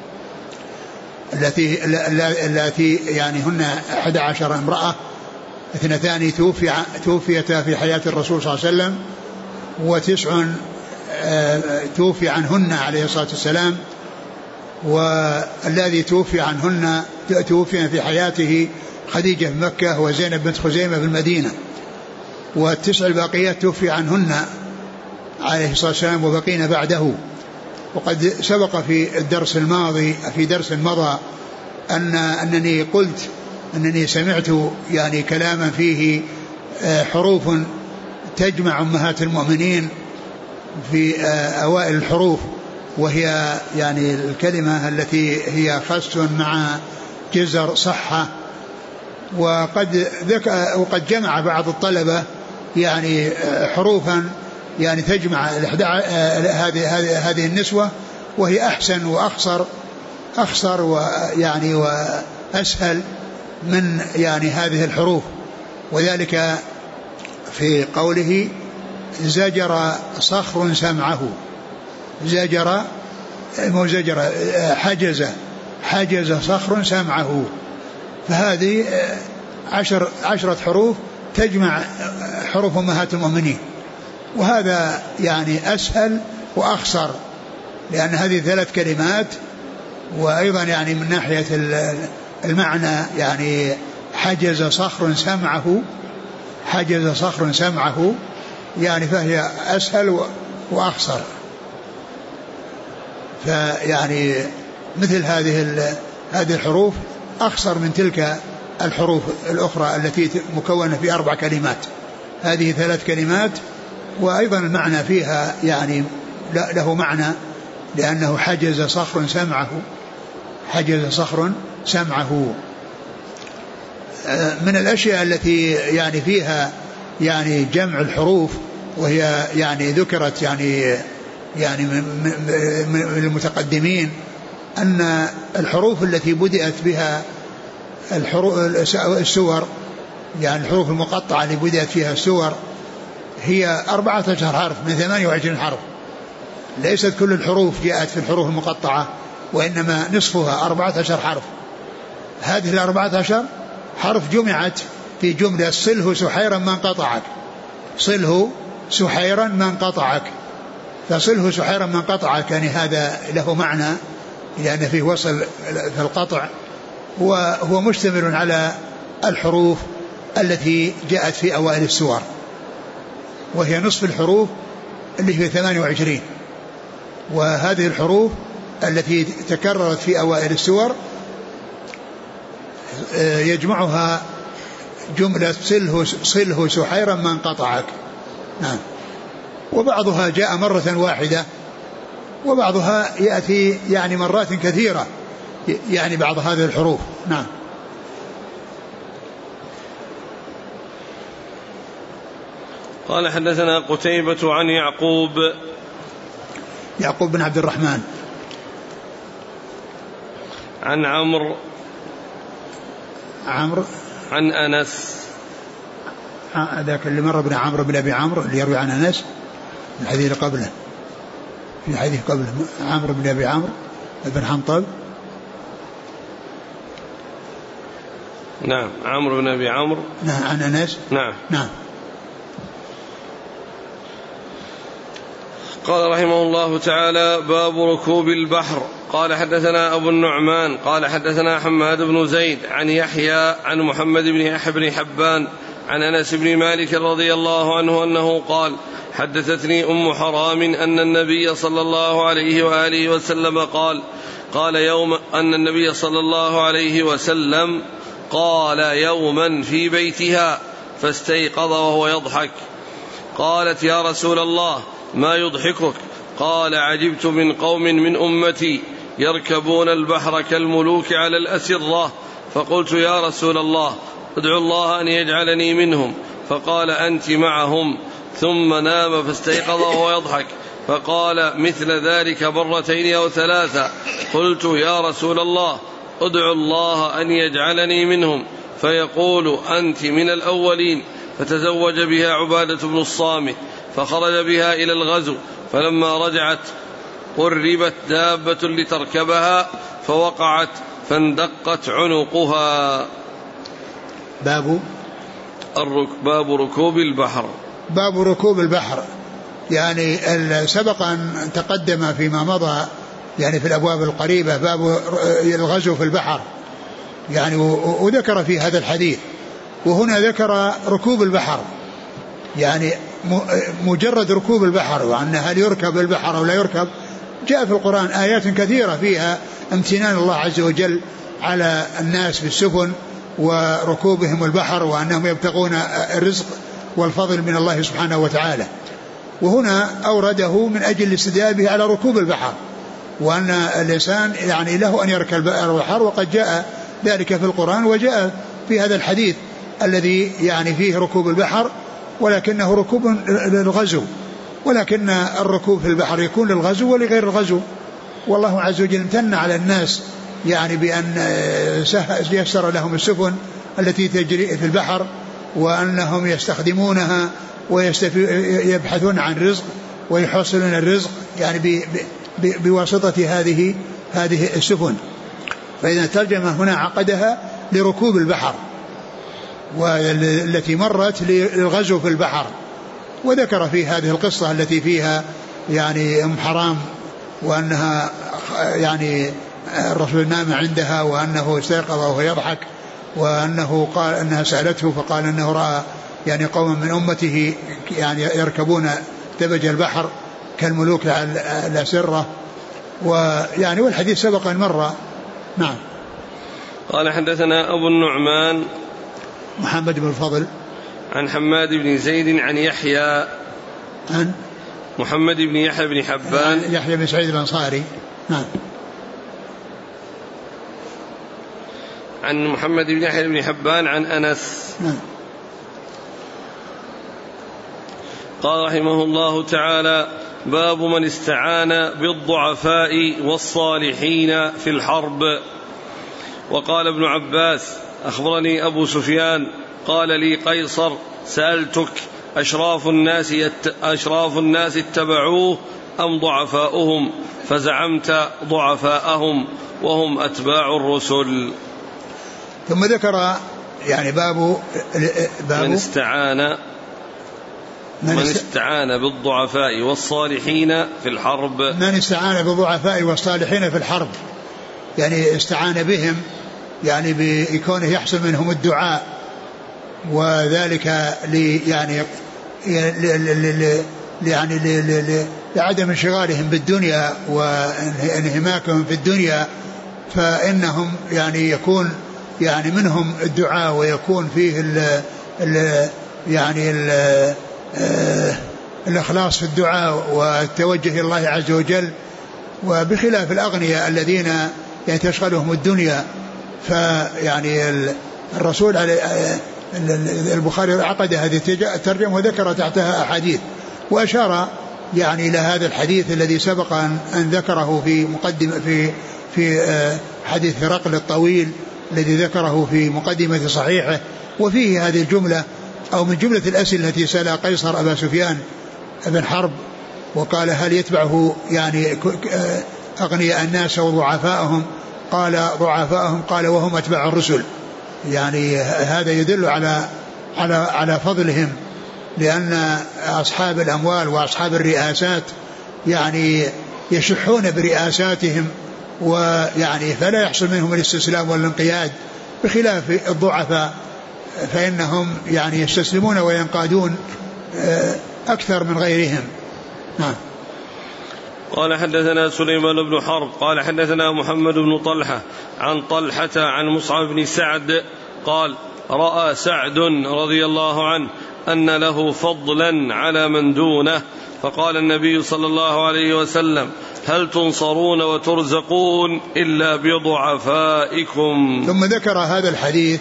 التي يعني هن 11 امرأة، 2 توفيتا في حياة الرسول صلى الله عليه وسلم، و9 توفي عنهن عليه الصلاة والسلام، والذي توفي في حياته خديجة في مكة وزينب بنت خزيمة في المدينة، و9 الباقيات توفي عنهن عليه الصلاة والسلام وبقين بعده. وقد سبق في الدرس الماضي في درس مضى أنني قلت أنني سمعت يعني كلاما فيه حروف تجمع أمهات المؤمنين في أوائل الحروف، وهي يعني الكلمة التي هي خس مع جزر صحة. وقد جمع بعض الطلبة يعني حروفا يعني تجمع هذه النسوة، وهي أحسن وأخصر ويعني وأسهل من يعني هذه الحروف. وذلك في قوله زجر صخر سمعه، حجز صخر سمعه. فهذه 10 حروف تجمع حروف أمهات المؤمنين، وهذا يعني أسهل وأخصر، لأن هذه 3 كلمات. وأيضا يعني من ناحية المعنى يعني حجز صخر سمعه يعني فهي أسهل وأخصر. فيعني مثل هذه الحروف أخصر من تلك الحروف الأخرى التي مكونة في 4 كلمات. هذه 3 كلمات، وأيضا المعنى فيها يعني له معنى، لأنه حجز صخر سمعه. من الأشياء التي يعني فيها يعني جمع الحروف، وهي يعني ذكرت يعني من المتقدمين، أن الحروف التي بدأت بها السور، يعني الحروف المقطعة اللي بدأت فيها السور، هي 14 حرف من 28 حرف. ليست كل الحروف جاءت في الحروف المقطعة، وإنما نصفها 14 حرف. هذه 14 حرف جمعت في جملة صله سحيرا من قطعك، فصله سحيرا من قطعك، يعني هذا له معنى لأن فيه وصل في القطع، وهو مشتمل على الحروف التي جاءت في أوائل السور، وهي نصف الحروف اللي هي 28. وهذه الحروف التي تكررت في أوائل السور يجمعها جملة صله سحيرا من قطعك. نعم. وبعضها جاء مرة واحدة، وبعضها يأتي يعني مرات كثيرة، يعني بعض هذه الحروف. نعم. قال حدثنا قتيبة عن يعقوب بن عبد الرحمن عن عمرو عن أنس. ذاك اللي مر بن عمرو بن أبي عمرو اللي يروي عن أنس الحديث اللي قبله، في حديث قبله عمرو بن أبي عمرو بن حنطب. نعم. عمرو بن أبي عمرو. نعم. عن أنس. نعم. قال رحمه الله تعالى: باب ركوب البحر. قال حدثنا أبو النعمان قال حدثنا حماد بن زيد عن يحيى عن محمد بن يحيى بن حبان عن أنس بن مالك رضي الله عنه أنه قال حدثتني أم حرام أن النبي صلى الله عليه وآله وسلم قال يوم أن النبي صلى الله عليه وسلم قال يوما في بيتها فاستيقظ وهو يضحك. قالت يا رسول الله ما يضحكك؟ قال عجبت من قوم من أمتي يركبون البحر كالملوك على الأسرة، فقلت يا رسول الله ادعو الله أن يجعلني منهم، فقال أنت معهم، ثم نام فاستيقظ وهو يضحك، فقال مثل ذلك مرتين أو ثلاثة. قلت يا رسول الله ادعو الله أن يجعلني منهم، فيقول أنت من الأولين. فتزوج بها عبادة بن الصامت فخرج بها إلى الغزو، فلما رجعت قربت دابة لتركبها فوقعت فاندقت عنقها. باب ركوب البحر. باب ركوب البحر، يعني سبق أن تقدم فيما مضى يعني في الأبواب القريبة باب الغزو في البحر يعني، وذكر في هذا الحديث، وهنا ذكر ركوب البحر يعني مجرد ركوب البحر، وأن هل يركب البحر أو لا يركب. جاء في القرآن آيات كثيرة فيها امتنان الله عز وجل على الناس بالسفن وركوبهم البحر، وأنهم يبتغون الرزق والفضل من الله سبحانه وتعالى. وهنا أورده من أجل الاستدلال به على ركوب البحر، وأن الإنسان يعني له أن يركب البحر، وقد جاء ذلك في القرآن، وجاء في هذا الحديث الذي يعني فيه ركوب البحر، ولكنه ركوب للغزو، ولكن الركوب في البحر يكون للغزو ولغير الغزو. والله عز وجل امتن على الناس يعني بأن يسر لهم السفن التي تجري في البحر، وأنهم يستخدمونها ويبحثون عن رزق ويحصلون الرزق يعني بواسطة هذه السفن. فإذا ترجمة هنا عقدها لركوب البحر، والتي مرت للغزو في البحر. وذكر في هذه القصة التي فيها يعني أم حرام، وأنها يعني الرسول نام عندها، وأنه استيقظ وهو يضحك، وأنه قال أنها سألته فقال أنه رأى يعني قوم من أمته يعني يركبون دبج البحر كالملوك على الأسرة، ويعني والحديث سبق مرة. نعم. قال حدثنا أبو النعمان محمد بن الفضل عن حماد بن زيد عن يحيى عن محمد بن يحيى بن حبان يحيى بن سعيد الأنصاري. نعم. عن محمد بن يحيى بن حبان عن أنس. نعم. قال رحمه الله تعالى باب من استعان بالضعفاء والصالحين في الحرب. وقال ابن عباس أخبرني أبو سفيان قال لي قيصر سألتك أشراف الناس اتبعوه أم ضعفاؤهم؟ فزعمت ضعفاءهم وهم أتباع الرسل. ثم ذكر يعني باب من استعان بالضعفاء والصالحين في الحرب. من استعان بالضعفاء والصالحين في الحرب يعني استعان بهم يعني بكونه يحصل منهم الدعاء، وذلك لعدم انشغالهم بالدنيا وانهماكهم في الدنيا، فإنهم يعني يكون يعني منهم الدعاء، ويكون فيه الإخلاص في الدعاء والتوجه إلى الله عز وجل، وبخلاف الأغنياء الذين يعني تشغلهم الدنيا. فيعني الرسول البخاري عقد هذه الترجمة وذكر تحتها أحاديث، وأشار يعني إلى هذا الحديث الذي سبق أن ذكره في مقدمة في حديث هرقل الطويل الذي ذكره في مقدمة صحيحه، وفيه هذه الجملة أو من جملة الأسئلة التي سأل قيصر أبا سفيان بن حرب، وقال هل يتبعه يعني أغنياء الناس وضعفاءهم؟ قال ضعفاءهم، قال وهم أتباع الرسل. يعني هذا يدل على فضلهم، لأن أصحاب الأموال وأصحاب الرئاسات يعني يشحون برئاساتهم ويعني فلا يحصل منهم الاستسلام والانقياد، بخلاف الضعفاء فإنهم يعني يستسلمون وينقادون أكثر من غيرهم. نعم. قال حدثنا سليمان بن حرب قال حدثنا محمد بن طلحة عن طلحة عن مصعب بن سعد قال رأى سعد رضي الله عنه أن له فضلا على من دونه، فقال النبي صلى الله عليه وسلم هل تنصرون وترزقون إلا بضعفائكم. ثم ذكر هذا الحديث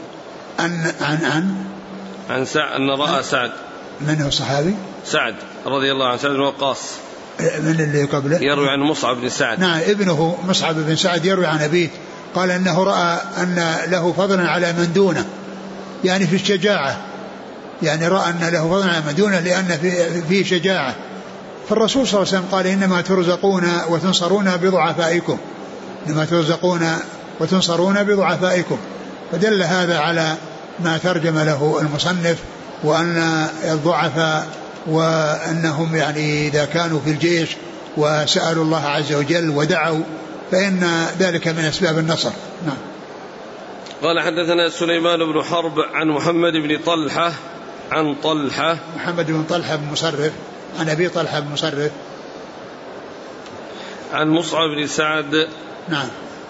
عن سعد أن رأى سعد. من هو الصحابي؟ سعد رضي الله عنه، سعد بن وقاص. من اللي قبله؟ يروي عن مصعب بن سعد. نعم، ابنه مصعب بن سعد يروي عن أبيه قال أنه رأى أن له فضلا على من دونه، يعني في الشجاعة، يعني رأى أن له فضلا على من دونه لأن فيه شجاعة. فالرسول صلى الله عليه وسلم قال إنما ترزقون وتنصرون بضعفائكم، إنما ترزقون وتنصرون بضعفائكم. فدل هذا على ما ترجم له المصنف، وأن الضعفاء وأنهم يعني إذا كانوا في الجيش وسألوا الله عز وجل ودعوا فإن ذلك من أسباب النصر. نعم. قال حدثنا سليمان بن حرب عن محمد بن طلحة عن طلحة محمد بن طلحة بن مصرف عن أبي طلحة بن مصرف عن مصعب بن سعد. نعم.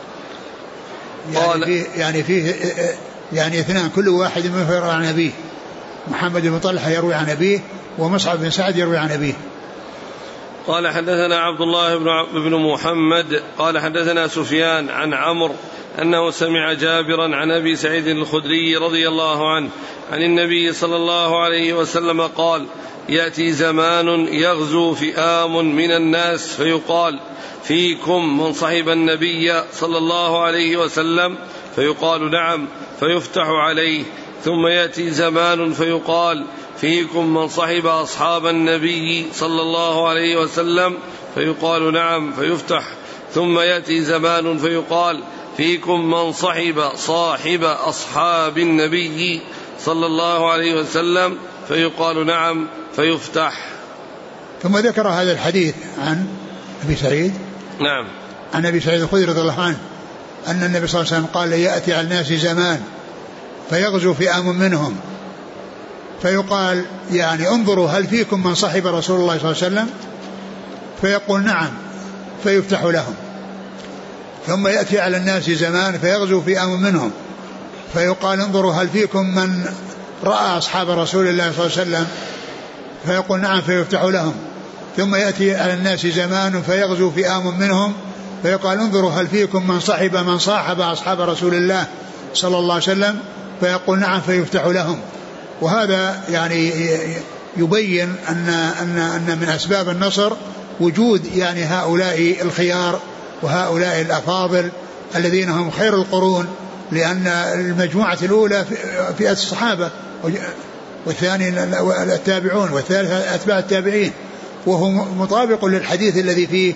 يعني فيه يعني اثنان كل واحد منهم يروي عن أبيه، محمد بن طلحة يروي عن أبيه ومصعب بن سعد يروي عن أبيه. قال حدثنا عبد الله بن محمد قال حدثنا سفيان عن عمرو أنه سمع جابرا عن أبي سعيد الخدري رضي الله عنه عن النبي صلى الله عليه وسلم قال يأتي زمان يغزو فئام من الناس فيقال فيكم من صحب النبي صلى الله عليه وسلم، فيقال نعم فيفتح عليه. ثم يأتي زمان فيقال فيكم من صحب أصحاب النبي صلى الله عليه وسلم، فيقال نعم فيفتح. ثم يأتي زمان فيقال فيكم من صاحب أصحاب النبي صلى الله عليه وسلم، فيقال نعم فيفتح. ثم ذكر هذا الحديث عن أبي سعيد. نعم. عن أبي سعيد الخدري رضي الله عنه أن النبي صلى الله عليه وسلم قال يأتي على الناس زمان فيغزو فئام منهم فيقال يعني انظروا هل فيكم من صحب رسول الله صلى الله عليه وسلم، فيقول نعم فيفتح لهم. ثم يأتي على الناس زمان فيغزو فئام منهم فيقال انظروا هل فيكم من رأى أصحاب رسول الله صلى الله عليه وسلم، فيقول نعم فيفتح لهم. ثم يأتي على الناس زمان فيغزو فئام منهم فيقال انظروا هل فيكم من صاحب أصحاب رسول الله صلى الله عليه وسلم، فيقول نعم فيفتح لهم. وهذا يعني يبين أن من أسباب النصر وجود يعني هؤلاء الخيار وهؤلاء الأفاضل الذين هم خير القرون، لأن المجموعة الأولى فئة الصحابة والثاني التابعون والثالث أتباع التابعين، وهو مطابق للحديث الذي فيه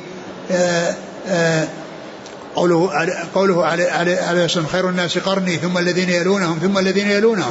قوله عليه الصلاة خير الناس قرني ثم الذين يلونهم ثم الذين يلونهم.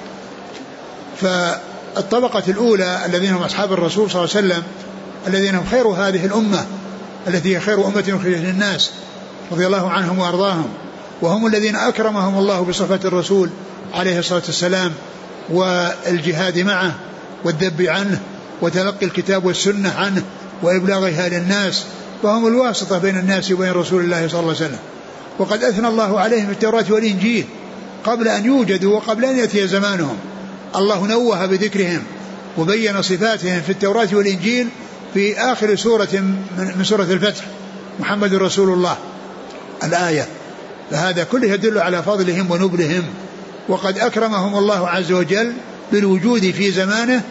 فالطبقة الأولى الذين هم أصحاب الرسول صلى الله عليه وسلم الذين هم خير هذه الأمة التي هي خير أمة أخرجت للناس رضي الله عنهم وأرضاهم، وهم الذين أكرمهم الله بصفة الرسول عليه الصلاة والسلام والجهاد معه والذب عنه وتلقي الكتاب والسنة عنه وإبلاغها للناس، فهم الواسطة بين الناس وبين رسول الله صلى الله عليه وسلم. وقد أثنى الله عليهم في التوراة والإنجيل قبل أن يوجدوا وقبل أن يأتي زمانهم. الله نوه بذكرهم وبين صفاتهم في التوراة والإنجيل في آخر سورة من سورة الفتح محمد رسول الله الآية. فهذا كله يدل على فضلهم ونبلهم، وقد أكرمهم الله عز وجل بالوجود في زمانه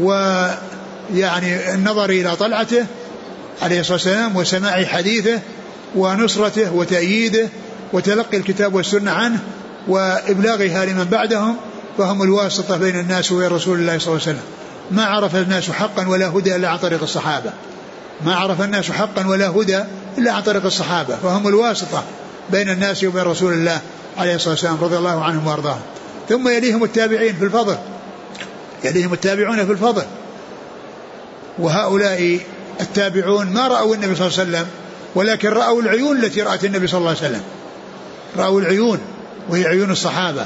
ويعني النظر إلى طلعته عليه الصلاة والسلام وسماع حديثه ونصرته وتأييده وتلقي الكتاب والسنة عنه وإبلاغها لمن بعدهم، فهم الواسطة بين الناس وبين رسول الله صلى الله عليه وسلم. ما عرف الناس حقا ولا هدى إلا عن طريق الصحابة، ما عرف الناس حقا ولا هدى إلا عن طريق الصحابة، فهم الواسطة بين الناس وبين رسول الله عليه الصلاة والسلام رضي الله عنهم وأرضاهم. ثم يليهم التابعين في الفضل، يليهم التابعون في الفضل، وهؤلاء التابعون ما رأوا النبي صلى الله عليه وسلم ولكن رأوا العيون التي رأت النبي صلى الله عليه وسلم، رأوا العيون وهي عيون الصحابة،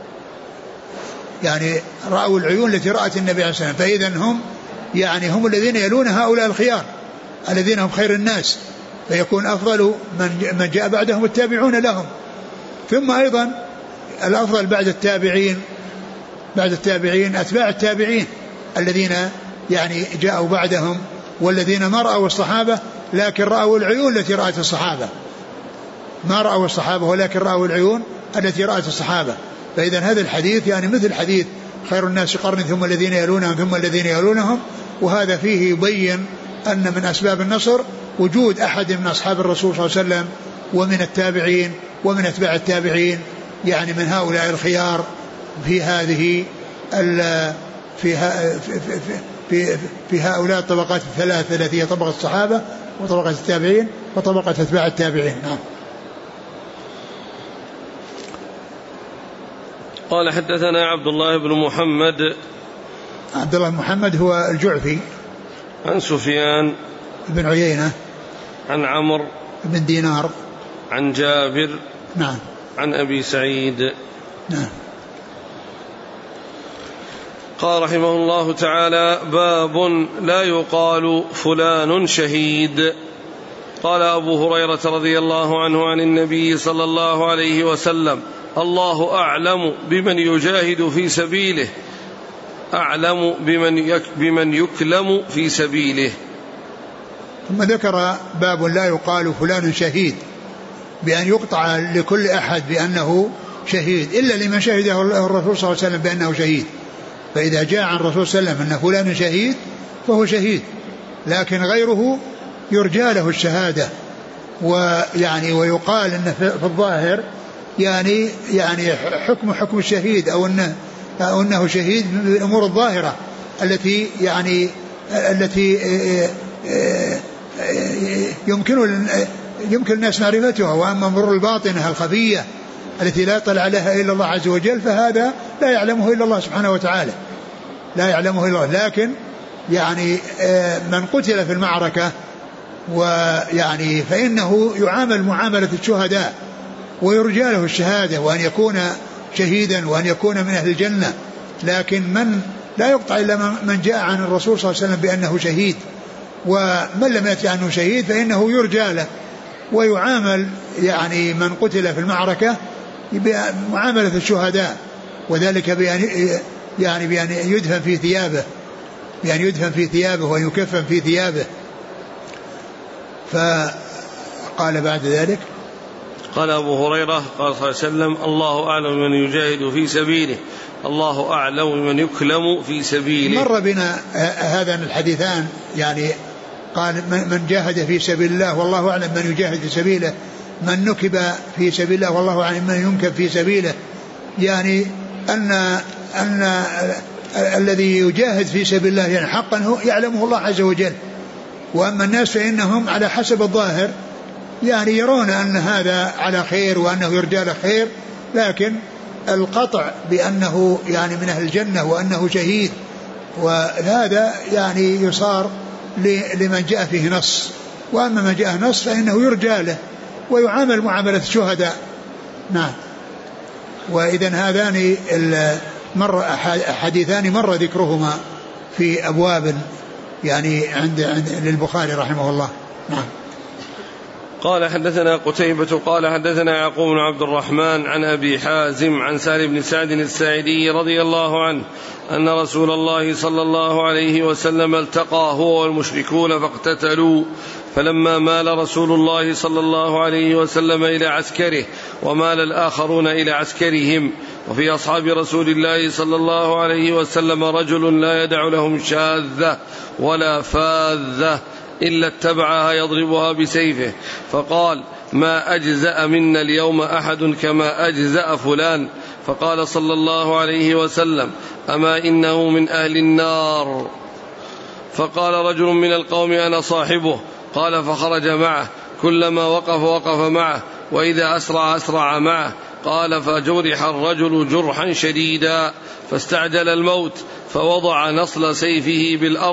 يعني رأوا العيون التي رأت النبي عليه الصلاة والسلام. فإذا هم يعني هم الذين يلون هؤلاء الخيار الذين هم خير الناس، فيكون أفضل من جاء بعدهم التابعون لهم. ثم أيضا الأفضل بعد التابعين أتباع التابعين الذين يعني جاءوا بعدهم، والذين ما رأوا الصحابة لكن رأوا العيون التي رأت الصحابة، ما رأوا الصحابة ولكن رأوا العيون التي رأت الصحابة. فإذا هذا الحديث يعني مثل حديث خير الناس قرني ثم الذين يلونهم ثم الذين يلونهم، وهذا فيه يبين أن من أسباب النصر وجود أحد من أصحاب الرسول صلى الله عليه وسلم ومن التابعين ومن أتباع التابعين، يعني من هؤلاء الخيار في هذه في هؤلاء الطبقات الثلاثة التي هي طبقة الصحابة وطبقة التابعين وطبقة أتباع التابعين. نعم. قال حدثنا عبد الله بن محمد. عبد الله بن محمد هو الجعفي. عن سفيان بن عيينة. عن عمرو بن دينار. عن جابر. نعم. عن أبي سعيد. نعم. قال رحمه الله تعالى: باب لا يقال فلان شهيد. قال أبو هريرة رضي الله عنه عن النبي صلى الله عليه وسلم: الله أعلم بمن يجاهد في سبيله، أعلم بمن يكلم في سبيله. ثم ذكر باب لا يقال فلان شهيد، بأن يقطع لكل أحد بأنه شهيد إلا لمن شهده الرسول صلى الله عليه وسلم بأنه شهيد. فإذا جاء عن الرسول صلى الله عليه وسلم أن فلان شهيد فهو شهيد، لكن غيره يرجى له الشهادة، ويعني ويقال أن في الظاهر يعني حكم الشهيد أو أنه شهيد من الأمور الظاهرة التي يعني التي يمكن الناس معرفتها، وأما أمور الباطنة الخفية التي لا يطلع عليها إلا الله عز وجل فهذا لا يعلمه إلا الله سبحانه وتعالى، لا يعلمه إلا الله. لكن يعني من قتل في المعركة ويعني فإنه يعامل معاملة الشهداء ويرجى له الشهادة وأن يكون شهيدا وأن يكون من أهل الجنة. لكن من لا يقطع إلا من جاء عن الرسول صلى الله عليه وسلم بأنه شهيد، ومن لم يأتي عنه شهيد فإنه يرجى له ويعامل يعني من قتل في المعركة بمعاملة الشهداء، وذلك بأن يدفن في ثيابه، بأن يدفن في ثيابه ويكفن في ثيابه. فقال بعد ذلك قال أبو هريرة قال صلى الله عليه وسلم: الله أعلم من يجاهد في سبيله، الله أعلم من يكلم في سبيله. مر بنا هذان الحديثان، يعني قال من جاهد في سبيل الله والله أعلم من يجاهد في سبيله، من نكب في سبيل الله والله أعلم من ينكب في سبيله، يعني أن الذي يجاهد في سبيل الله يعني حقا يعلمه الله عز وجل. وأما الناس فإنهم على حسب الظاهر يعني يرون أن هذا على خير وأنه يرجى له خير، لكن القطع بأنه يعني من أهل الجنة وأنه شهيد وهذا يعني يصار لمن جاء فيه نص، وأما من جاء نص فإنه يرجى له ويعامل معاملة الشهداء. نعم. وإذن هذان حديثان مر ذكرهما في أبواب يعني عند للبخاري رحمه الله. نعم. قال حدثنا قتيبة قال حدثنا يعقوب بن عبد الرحمن عن أبي حازم عن سهل بن سعد الساعدي رضي الله عنه أن رسول الله صلى الله عليه وسلم التقى هو والمشركون فاقتتلوا، فلما مال رسول الله صلى الله عليه وسلم إلى عسكره ومال الآخرون إلى عسكرهم، وفي أصحاب رسول الله صلى الله عليه وسلم رجل لا يدع لهم شاذة ولا فاذة إلا اتبعها يضربها بسيفه، فقال: ما أجزأ منا اليوم أحد كما أجزأ فلان. فقال صلى الله عليه وسلم: أما إنه من أهل النار. فقال رجل من القوم: أنا صاحبه. قال: فخرج معه، كلما وقف معه، وإذا أسرع معه. قال: فجرح الرجل جرحا شديدا فاستعجل الموت، فوضع نصل سيفه بالأرض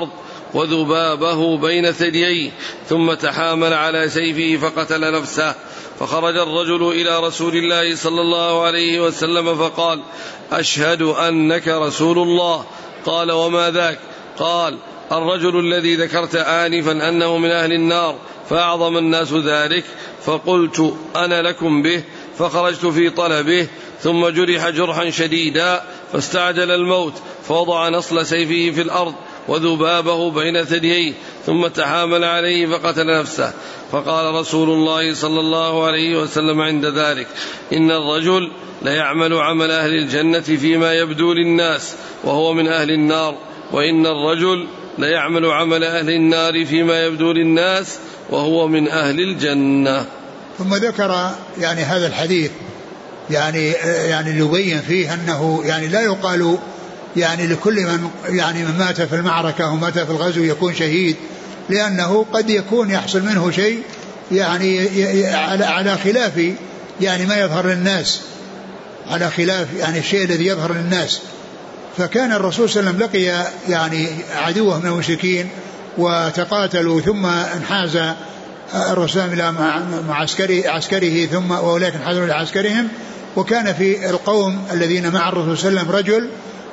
وذبابه بين ثدييه ثم تحامل على سيفه فقتل نفسه. فخرج الرجل إلى رسول الله صلى الله عليه وسلم فقال: أشهد أنك رسول الله. قال: وما ذاك؟ قال: الرجل الذي ذكرت آنفا أنه من أهل النار، فأعظم الناس ذلك، فقلت أنا لكم به، فخرجت في طلبه، ثم جرح جرحا شديدا فاستعجل الموت، فوضع نصل سيفه في الأرض وذبابه بين ثدييه ثم تحامل عليه فقتل نفسه. فقال رسول الله صلى الله عليه وسلم عند ذلك: إن الرجل ليعمل عمل أهل الجنة فيما يبدو للناس وهو من أهل النار، وإن الرجل ليعمل عمل أهل النار فيما يبدو للناس وهو من أهل الجنة. ثم ذكر يعني هذا الحديث يعني يبين فيه أنه يعني لا يقال يعني لكل من مات في المعركة ومات في الغزو يكون شهيد، لأنه قد يكون يحصل منه شيء يعني على خلاف يعني ما يظهر للناس، على خلاف يعني الشيء الذي يظهر للناس. فكان الرسول صلى الله عليه وسلم لقي يعني عدوه من المشركين وتقاتلوا، ثم انحاز الرسول إلى عسكره ثم وأولئك انحازوا إلى عسكرهم. وكان في القوم الذين مع الرسول صلى الله عليه وسلم رجل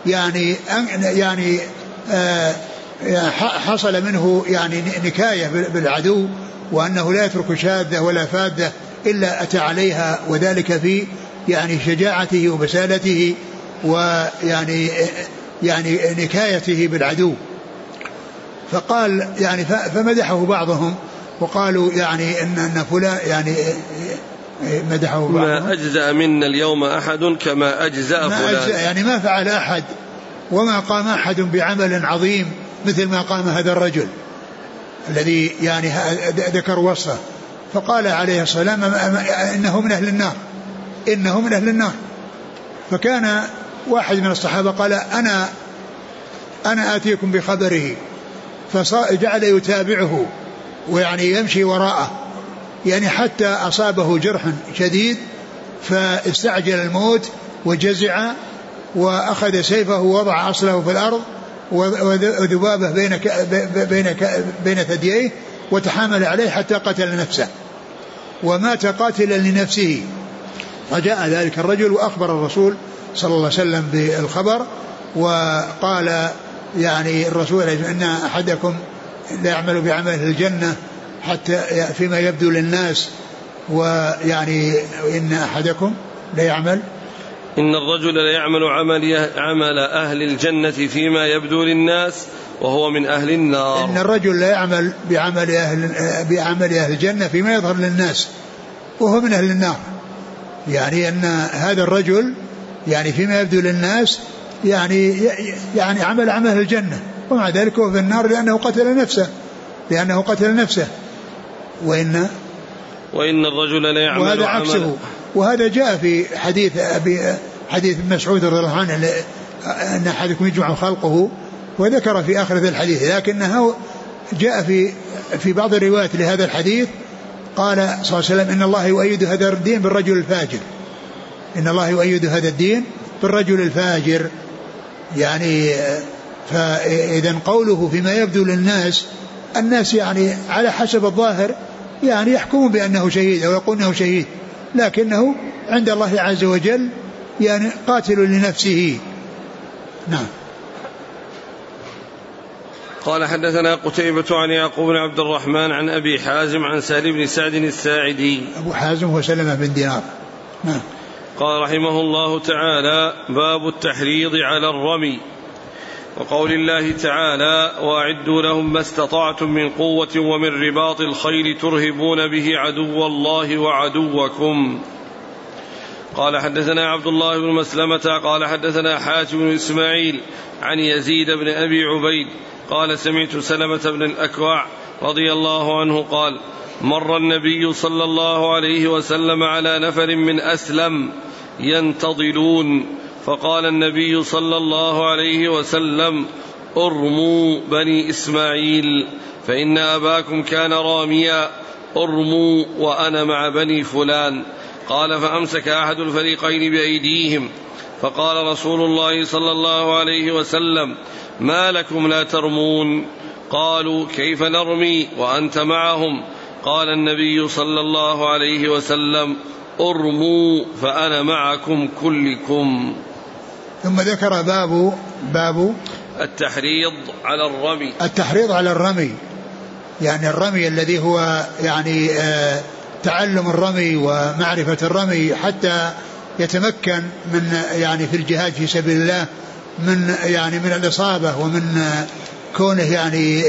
يعني حصل منه يعني نكاية بالعدو، وأنه لا يترك شاذة ولا فاذة إلا أتى عليها، وذلك في يعني شجاعته وبسالته ويعني نكايته بالعدو. فقال يعني فمدحه بعضهم وقالوا يعني أن فلان يعني مدحه بعضهم: ما أجزأ منا اليوم أحد كما أجزأ فلان. يعني ما فعل أحد وما قام أحد بعمل عظيم مثل ما قام هذا الرجل الذي يعني ذكر وصفه. فقال عليه الصلاة والسلام: إنه من أهل النار، إنه من أهل النار. فكان واحد من الصحابة قال: أنا آتيكم بخبره، فجعل يتابعه ويعني يمشي وراءه يعني حتى أصابه جرح شديد، فاستعجل الموت وجزع وأخذ سيفه ووضع أصله في الأرض وذبابه بين ثدييه وتحامل عليه حتى قتل نفسه، ومات قاتلا لنفسه. فجاء ذلك الرجل وأخبر الرسول صلى الله عليه وسلم بالخبر، وقال يعني الرسول: إن أحدكم لا يعمل بعمل الجنة حتى فيما يبدو للناس، ويعني إن أحدكم لا يعمل، إن الرجل لا يعمل عمل أهل الجنة فيما يبدو للناس وهو من أهل النار. إن الرجل لا يعمل بعمل أهل الجنة فيما يظهر للناس وهو من أهل النار. يعني أن هذا الرجل يعني فيما يبدو للناس يعني عمل أهل الجنة، ومع ذلك هو في النار لأنه قتل نفسه. وإن الرجل لا يعمل، وهذا عكسه. وهذا جاء في حديث مسعود رضي الله عنه أن أحدكم يجمع خلقه، وذكر في آخر هذا الحديث، لكنه جاء في بعض الروايات لهذا الحديث قال صلى الله عليه وسلم: إن الله يؤيد هذا الدين بالرجل الفاجر، إن الله يؤيد هذا الدين بالرجل الفاجر. يعني فإذا قوله فيما يبدو للناس، الناس يعني على حسب الظاهر يعني يحكمون بأنه شهيد أو يقول أنه شهيد، لكنه عند الله عز وجل يعني قاتل لنفسه. نعم. قال: حدثنا قتيبة عن يعقوب بن عبد الرحمن عن أبي حازم عن سالم بن سعد الساعدي. أبو حازم هو سلمة بن دينار. نعم. قال رحمه الله تعالى: باب التحريض على الرمي. وقول الله تعالى: وأعدوا لهم ما استطعتم من قوة ومن رباط الخيل ترهبون به عدو الله وعدوكم. قال: حدثنا عبد الله بن مسلمة قال: حدثنا حاتم بن إسماعيل عن يزيد بن أبي عبيد قال: سمعت سلمة بن الأكوع رضي الله عنه قال: مر النبي صلى الله عليه وسلم على نفر من أسلم ينتظلون، فقال النبي صلى الله عليه وسلم: ارموا بني إسماعيل فإن أباكم كان راميا، ارموا وأنا مع بني فلان. قال: فأمسك أحد الفريقين بأيديهم، فقال رسول الله صلى الله عليه وسلم: ما لكم لا ترمون؟ قالوا كيف نرمي وأنت معهم؟ قال النبي صلى الله عليه وسلم ارموا فأنا معكم كلكم. ثم ذكر باب التحريض على الرمي، يعني الرمي الذي هو يعني تعلم الرمي ومعرفة الرمي حتى يتمكن من يعني في الجهاد في سبيل الله من الإصابة ومن كونه يعني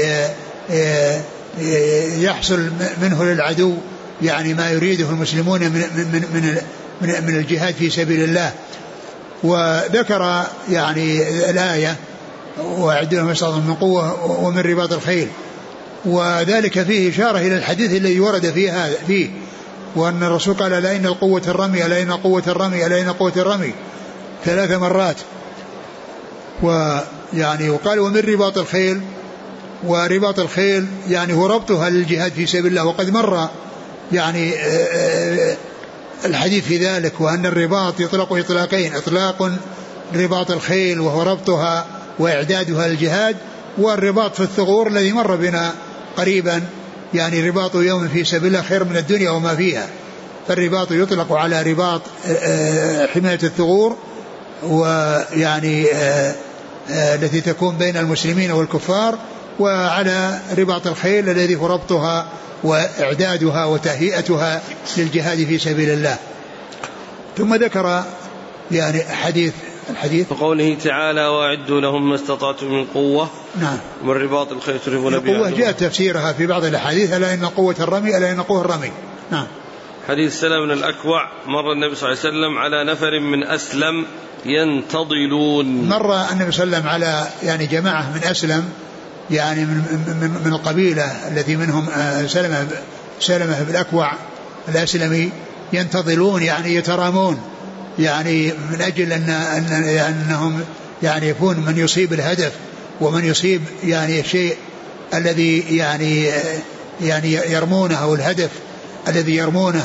يحصل منه للعدو يعني ما يريده المسلمون من الجهاد في سبيل الله. وذكر يعني الآية وأعد لهم ما استطعتم من قوة ومن رباط الخيل، وذلك فيه إشارة إلى الحديث الذي ورد فيه وأن الرسول قال ألا إن القوة الرمي ألا إن قوة الرمي ألا إن قوة الرمي 3 مرات. ويعني وقال ومن رباط الخيل، ورباط الخيل يعني هو ربطها للجهاد في سبيل الله، وقد مر يعني الحديث في ذلك، وأن الرباط يطلق إطلاقين: إطلاق رباط الخيل وهو ربطها وإعدادها للجهاد، والرباط في الثغور الذي مر بنا قريبا يعني رباط يوم في سبيل الله خير من الدنيا وما فيها. فالرباط يطلق على رباط حماية الثغور ويعني التي تكون بين المسلمين والكفار، وعلى رباط الخيل الذي هو ربطها وإعدادها وتهيئتها للجهاد في سبيل الله. ثم ذكر يعني الحديث وقوله تعالى وأعدوا لهم ما استطعتم من قوة. نعم. ومن رباط الخيل ترهبون به القوة جاء تفسيرها في بعض الأحاديث ألا إن قوة الرمي ألا إن قوة الرمي. نعم. حديث سلمة بن الأكوع مر النبي صلى الله عليه وسلم على نفر من أسلم ينتضلون. مر النبي صلى الله عليه وسلم على يعني جماعة من أسلم يعني من القبيلة التي منهم سلمة بن الأكوع الأسلمي ينتظلون يعني يترامون يعني من أجل أنهم يعني يكون من يصيب الهدف ومن يصيب يعني الشيء الذي يعني يرمونه أو الهدف الذي يرمونه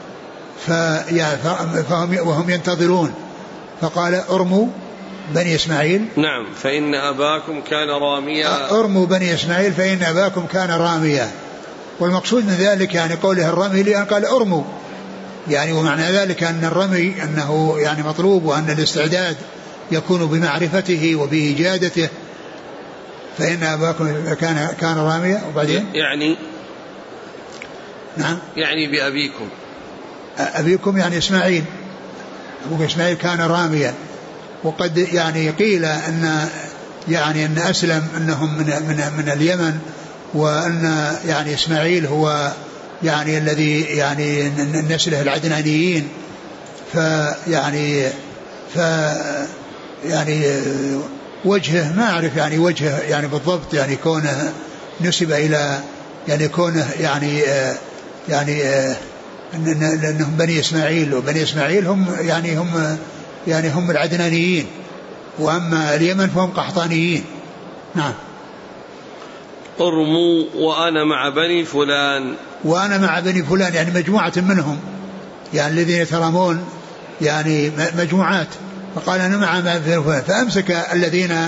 وهم ينتظرون. فقال ارموا بني إسماعيل. نعم فإن أباكم كان راميا. ارموا بني إسماعيل فإن أباكم كان راميا. والمقصود من ذلك يعني قوله الرمي لأن قال ارموا يعني، ومعنى ذلك أن الرمي أنه يعني مطلوب وأن الاستعداد يكون بمعرفته وبإجادته. فإن أباكم كان راميا. وبعدين يعني نعم يعني بأبيكم أبيكم يعني إسماعيل، أبوك إسماعيل كان راميا. وقد يعني قيل أن يعني أن أسلم أنهم من اليمن، وأن يعني إسماعيل هو يعني الذي يعني نسله العدنانيين، يعني وجهه ما أعرف يعني وجهه يعني بالضبط يعني كونه نسب إلى يعني كونه يعني أنهم بني إسماعيل، وبني إسماعيل هم العدنانيين، وأما اليمن فهم قحطانيين. نعم. ارموا وأنا مع بني فلان. وأنا مع بني فلان يعني مجموعة منهم يعني الذين يترامون يعني مجموعات. فقال أنا مع بني فلان. فأمسك الذين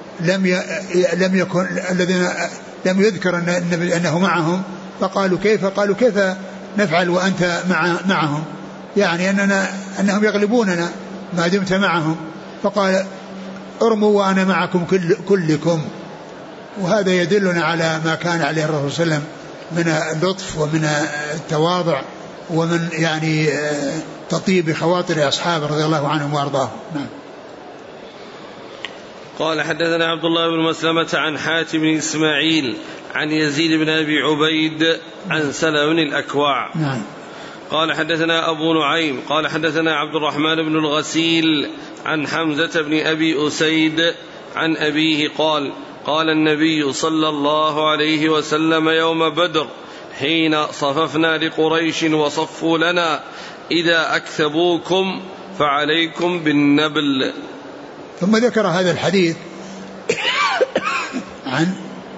الذين لم يذكر أنه معهم، فقالوا كيف؟ قالوا كيف نفعل وأنت معهم؟ يعني أنهم يغلبوننا ما دمت معهم. فقال ارموا وأنا معكم كلكم. وهذا يدلنا على ما كان عليه الرسول صلى الله عليه وسلم من اللطف ومن التواضع ومن يعني تطيب خواطر أصحابه رضي الله عنهم وأرضاهم. نعم. قال حدثنا عبد الله بن مسلمة عن حاتم بن إسماعيل عن يزيد بن أبي عبيد عن سلمة بن الأكوع. نعم. قال حدثنا أبو نعيم قال حدثنا عبد الرحمن بن الغسيل عن حمزة بن أبي أسيد عن أبيه قال النبي صلى الله عليه وسلم يوم بدر حين صففنا لقريش وصفوا لنا إذا أكثبوكم فعليكم بالنبل. ثم ذكر هذا الحديث عن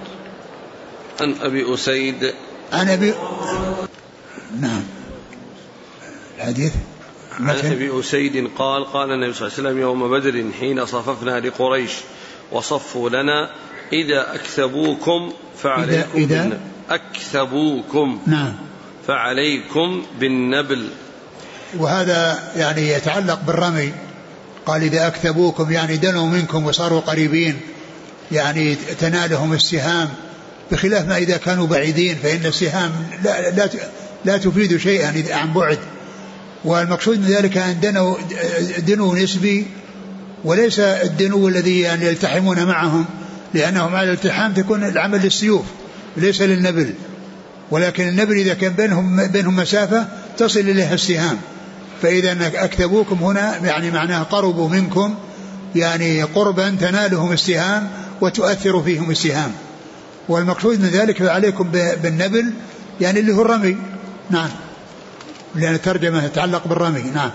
أبي أسيد عن أبي نعم الحديث عن أبي أسيد قال النبي صلى الله عليه وسلم يوم بدر حين صففنا لقريش وصفوا لنا إذا أكثبوكم فعليكم إذا أكثبوكم نعم فعليكم بالنبل. وهذا يعني يتعلق بالرمي. قال إذا أكثبوكم يعني دنوا منكم وصاروا قريبين يعني تنالهم السهام، بخلاف ما إذا كانوا بعيدين فإن السهام لا تفيد شيئا عن بعد. والمقصود من ذلك أن دنو نسبي وليس الدنو الذي يعني يلتحمون معهم، لأنهم على الالتحام تكون العمل للسيوف ليس للنبل، ولكن النبل إذا كان بينهم مسافة تصل إليها السهام. فإذا أكثبوكم هنا يعني معناها قربوا منكم يعني قربا تنالهم السهام وتؤثر فيهم السهام. والمقصود من ذلك فعليكم بالنبل يعني اللي هو الرمي. نعم، لأن الترجمة تتعلق بالرمي. نعم.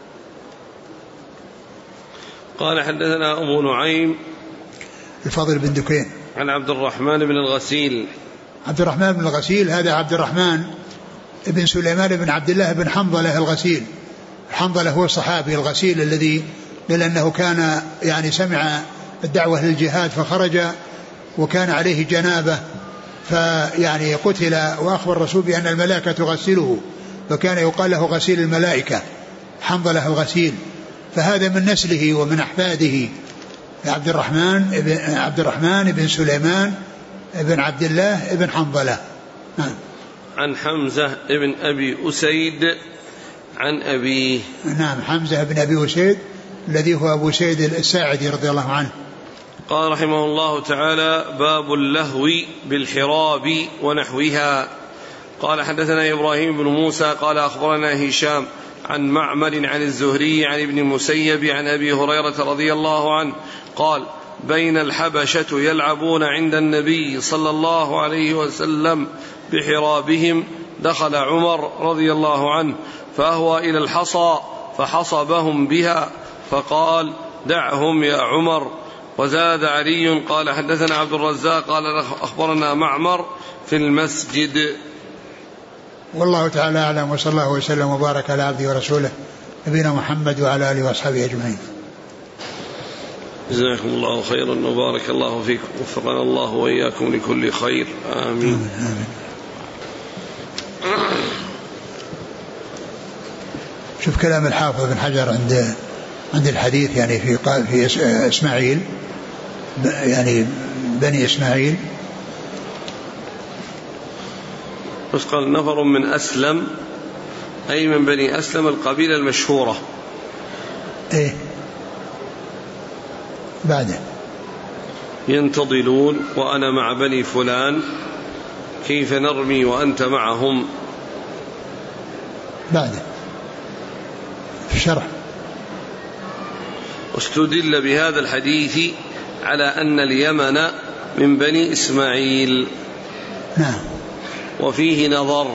قال حدثنا أبو نعيم الفضل بن دكين عن عبد الرحمن بن الغسيل. عبد الرحمن بن الغسيل هذا عبد الرحمن بن سليمان بن عبد الله بن حنظلة الغسيل. حنظلة هو الصحابي الغسيل الذي لأنه كان يعني سمع الدعوة للجهاد فخرج وكان عليه جنابة فيعني قتل، وأخبر الرسول بأن الملائكة تغسله فكان يقال له غسيل الملائكة حنظلة الغسيل. فهذا من نسله ومن أحفاده عبد الرحمن بن سليمان بن عبد الله بن حنظلة. عن حمزة بن أبي أسيد عن أبيه. نعم، حمزة بن أبي أسيد الذي هو أبو سيد الساعدي رضي الله عنه. قال رحمه الله تعالى: باب اللهو بالحراب ونحوها. قال حدثنا إبراهيم بن موسى قال أخبرنا هشام عن معمر عن الزهري عن ابن المسيب عن أبي هريرة رضي الله عنه قال: بين الحبشة يلعبون عند النبي صلى الله عليه وسلم بحرابهم دخل عمر رضي الله عنه فأهوى إلى الحصى فحصبهم بها فقال: دعهم يا عمر. وزاد علي قال حدثنا عبد الرزاق قال أخبرنا معمر في المسجد. والله تعالى أعلم، وصلى الله وسلم وبارك على عبده ورسوله نبينا محمد وعلى آله وأصحابه أجمعين. جزاكم الله خيرا وبارك الله فيكم، وفقنا الله وإياكم لكل خير، آمين. آمين. شوف كلام الحافظ بن حجر عند الحديث يعني في إسماعيل، يعني بني إسماعيل، بس قال نفر من أسلم أي من بني أسلم القبيلة المشهورة. إيه بعده ينتظلون وأنا مع بني فلان كيف نرمي وأنت معهم. بعده في الشرح: واستدل بهذا الحديث على أن اليمن من بني إسماعيل. نعم. وفيه نظر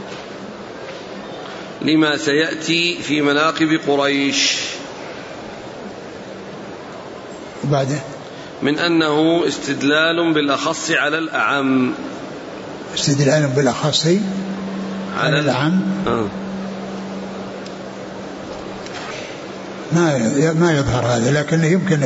لما سيأتي في مناقب قريش، وبعده من أنه استدلال بالأخص على الأعم. استدلال بالأخص على الأعم. ما يظهر هذا، لكن يمكن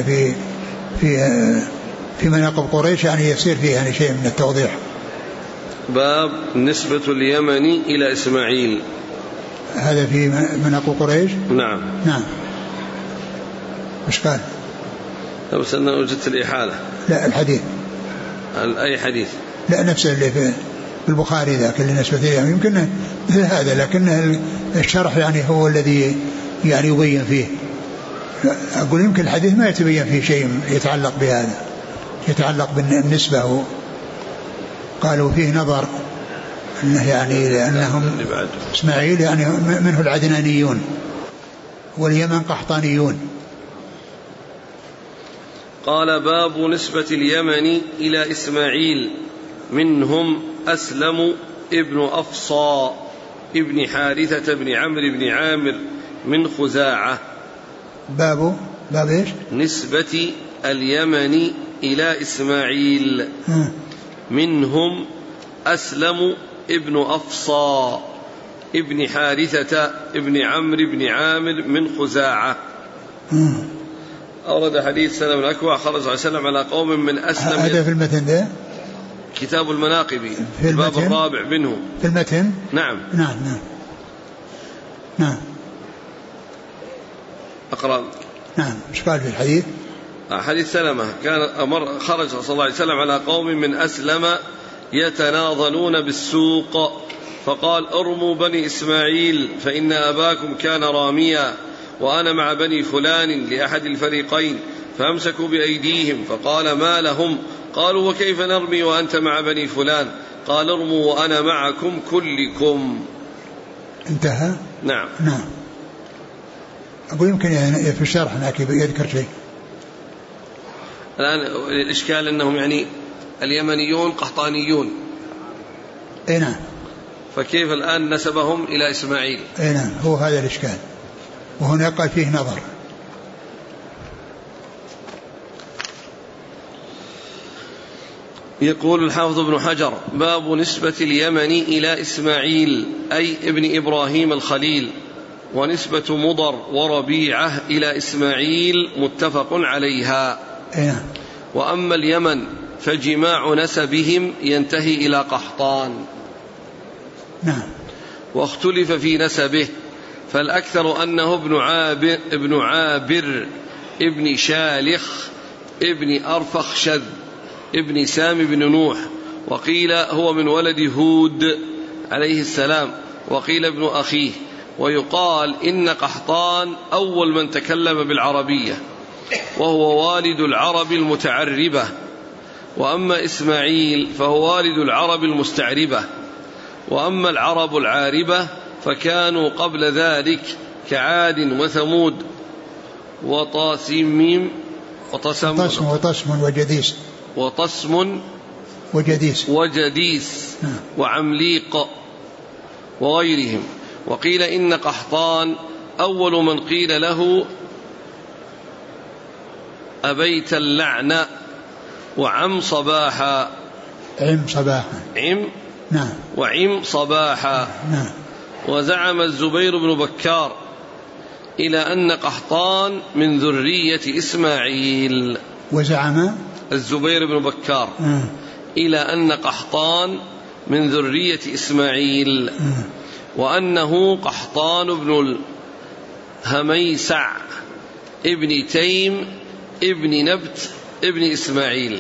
في مناقب قريش يعني يصير فيه يعني شيء من التوضيح. باب نسبة اليمن إلى إسماعيل، هذا في مناقب قريش. نعم. وش قال؟ بس أنا وجدت الإحالة. لا الحديث. أي حديث؟ لا نفسه اللي في البخاري ذاك اللي نسبة اليمن، يمكن مثل هذا، لكن الشرح يعني هو الذي يعني يبين فيه. أقول يمكن الحديث ما يتبين فيه شيء يتعلق بهذا، يتعلق بالنسبة. قالوا فيه نظر أنه يعني لأنهم إسماعيل يعني منه العدنانيون واليمن قحطانيون. قال: باب نسبة اليمن إلى إسماعيل، منهم أسلم ابن أفصى ابن حارثة بن عمرو بن عامر من خزاعة. باب إيش؟ نسبة اليمن إلى إسماعيل. منهم أسلم ابن أفصى ابن حارثة ابن عمرو بن عامر من خزاعة. أورد حديث سلمة بن الأكوع خرج صلى الله عليه وسلم على قوم من أسلم. هذا في المتن ده كتاب المناقب في الباب الرابع منه في المتن. نعم نعم نعم نعم. أقرأ. نعم. إيش قال في الحديث؟ حديث سلمة كان خرج صلى الله عليه وسلم على قوم من أسلم يتناضلون بالسوق فقال ارموا بني إسماعيل فإن أباكم كان راميا وأنا مع بني فلان لأحد الفريقين فأمسكوا بأيديهم فقال ما لهم؟ قالوا وكيف نرمي وأنت مع بني فلان؟ قال ارموا وأنا معكم كلكم. انتهى. نعم. نعم. أقول يمكن يعني في الشرح هناك يذكر شيء. الآن الإشكال أنهم يعني اليمنيون قحطانيون. أي نعم. فكيف الآن نسبهم إلى إسماعيل؟ أي نعم هو هذا الإشكال وهنا قال فيه نظر. يقول الحافظ ابن حجر باب نسبة اليمن إلى إسماعيل أي ابن إبراهيم الخليل، ونسبة مضر وربيعة إلى إسماعيل متفق عليها. وأما اليمن فجماع نسبهم ينتهي إلى قحطان. نعم. واختلف في نسبه فالأكثر أنه ابن عابر ابن شالخ ابن أرفخشذ ابن سام بن نوح، وقيل هو من ولد هود عليه السلام، وقيل ابن أخيه. ويقال إن قحطان أول من تكلم بالعربية وهو والد العرب المتعربة، وأما إسماعيل فهو والد العرب المستعربة. وأما العرب العاربة فكانوا قبل ذلك كعاد وثمود وطاسم وجديس وعمليق وغيرهم. وقيل إن قحطان أول من قيل له أبيت اللعنة وعم صباحا. وعم صباحا. وزعم الزبير بن بكار إلى أن قحطان من ذرية إسماعيل. وزعم الزبير بن بكار إلى أن قحطان من ذرية إسماعيل، وأنه قحطان بن الهميسع ابن تيم ابن نبت ابن إسماعيل،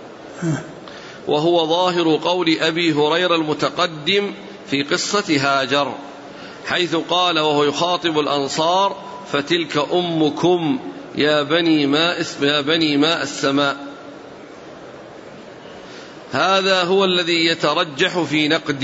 وهو ظاهر قول أبي هريرة المتقدم في قصة هاجر، حيث قال وهو يخاطب الأنصار فتلك أمكم يا بني ماء السماء. هذا هو الذي يترجح في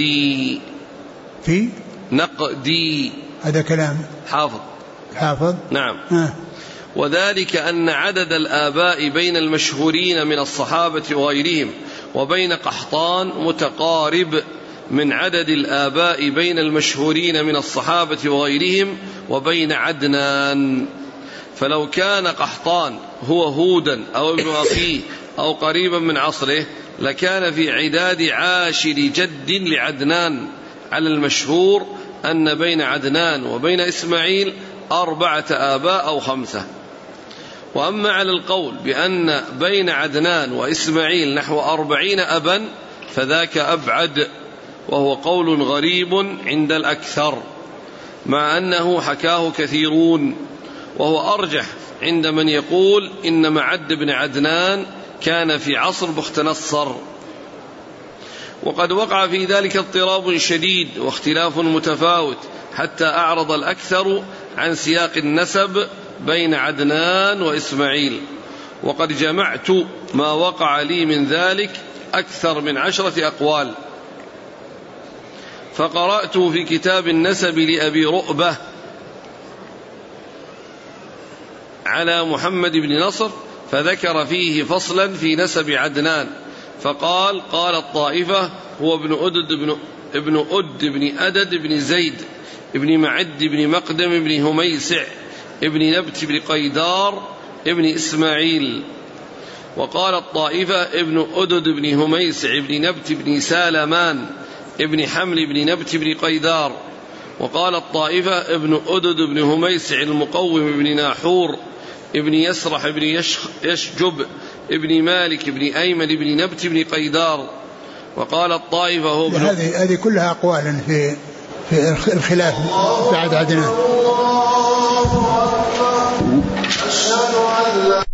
نقدي هذا كلام حافظ. نعم. وذلك أن عدد الآباء بين المشهورين من الصحابة وغيرهم وبين قحطان متقارب من عدد الآباء بين المشهورين من الصحابة وغيرهم وبين عدنان. فلو كان قحطان هو هودا أو ابن أخيه أو قريبا من عصره لكان في عداد عاشر جد لعدنان، على المشهور أن بين عدنان وبين إسماعيل 4 آباء أو 5. وأما على القول بأن بين عدنان وإسماعيل نحو 40 أبا فذاك أبعد، وهو قول غريب عند الأكثر، مع أنه حكاه كثيرون، وهو أرجح عند من يقول إن معد بن عدنان كان في عصر بخت نصر. وقد وقع في ذلك اضطراب شديد واختلاف متفاوت حتى أعرض الأكثر عن سياق النسب بين عدنان وإسماعيل، وقد جمعت ما وقع لي من ذلك أكثر من 10 أقوال. فقرأت في كتاب النسب لأبي رؤبة على محمد بن نصر فذكر فيه فصلا في نسب عدنان، فقال قال الطائفة هو ابن أد بن أدد بن زيد ابن معد بن مقدم بن هميسع ابن نبت بن قيدار ابن إسماعيل. وقال الطائفة ابن أدد بن هميسع ابن نبت بن سالمان ابن حمل بن نبت بن قيدار. وقال الطائفة ابن أدد بن هميسع المقوم بن ناحور ابن يسرح ابن يشجب ابن مالك ابن أيمن ابن نبت ابن قيدار. وقال الطائفة هو هذه كلها أقوال في الخلاف بعد عدنان.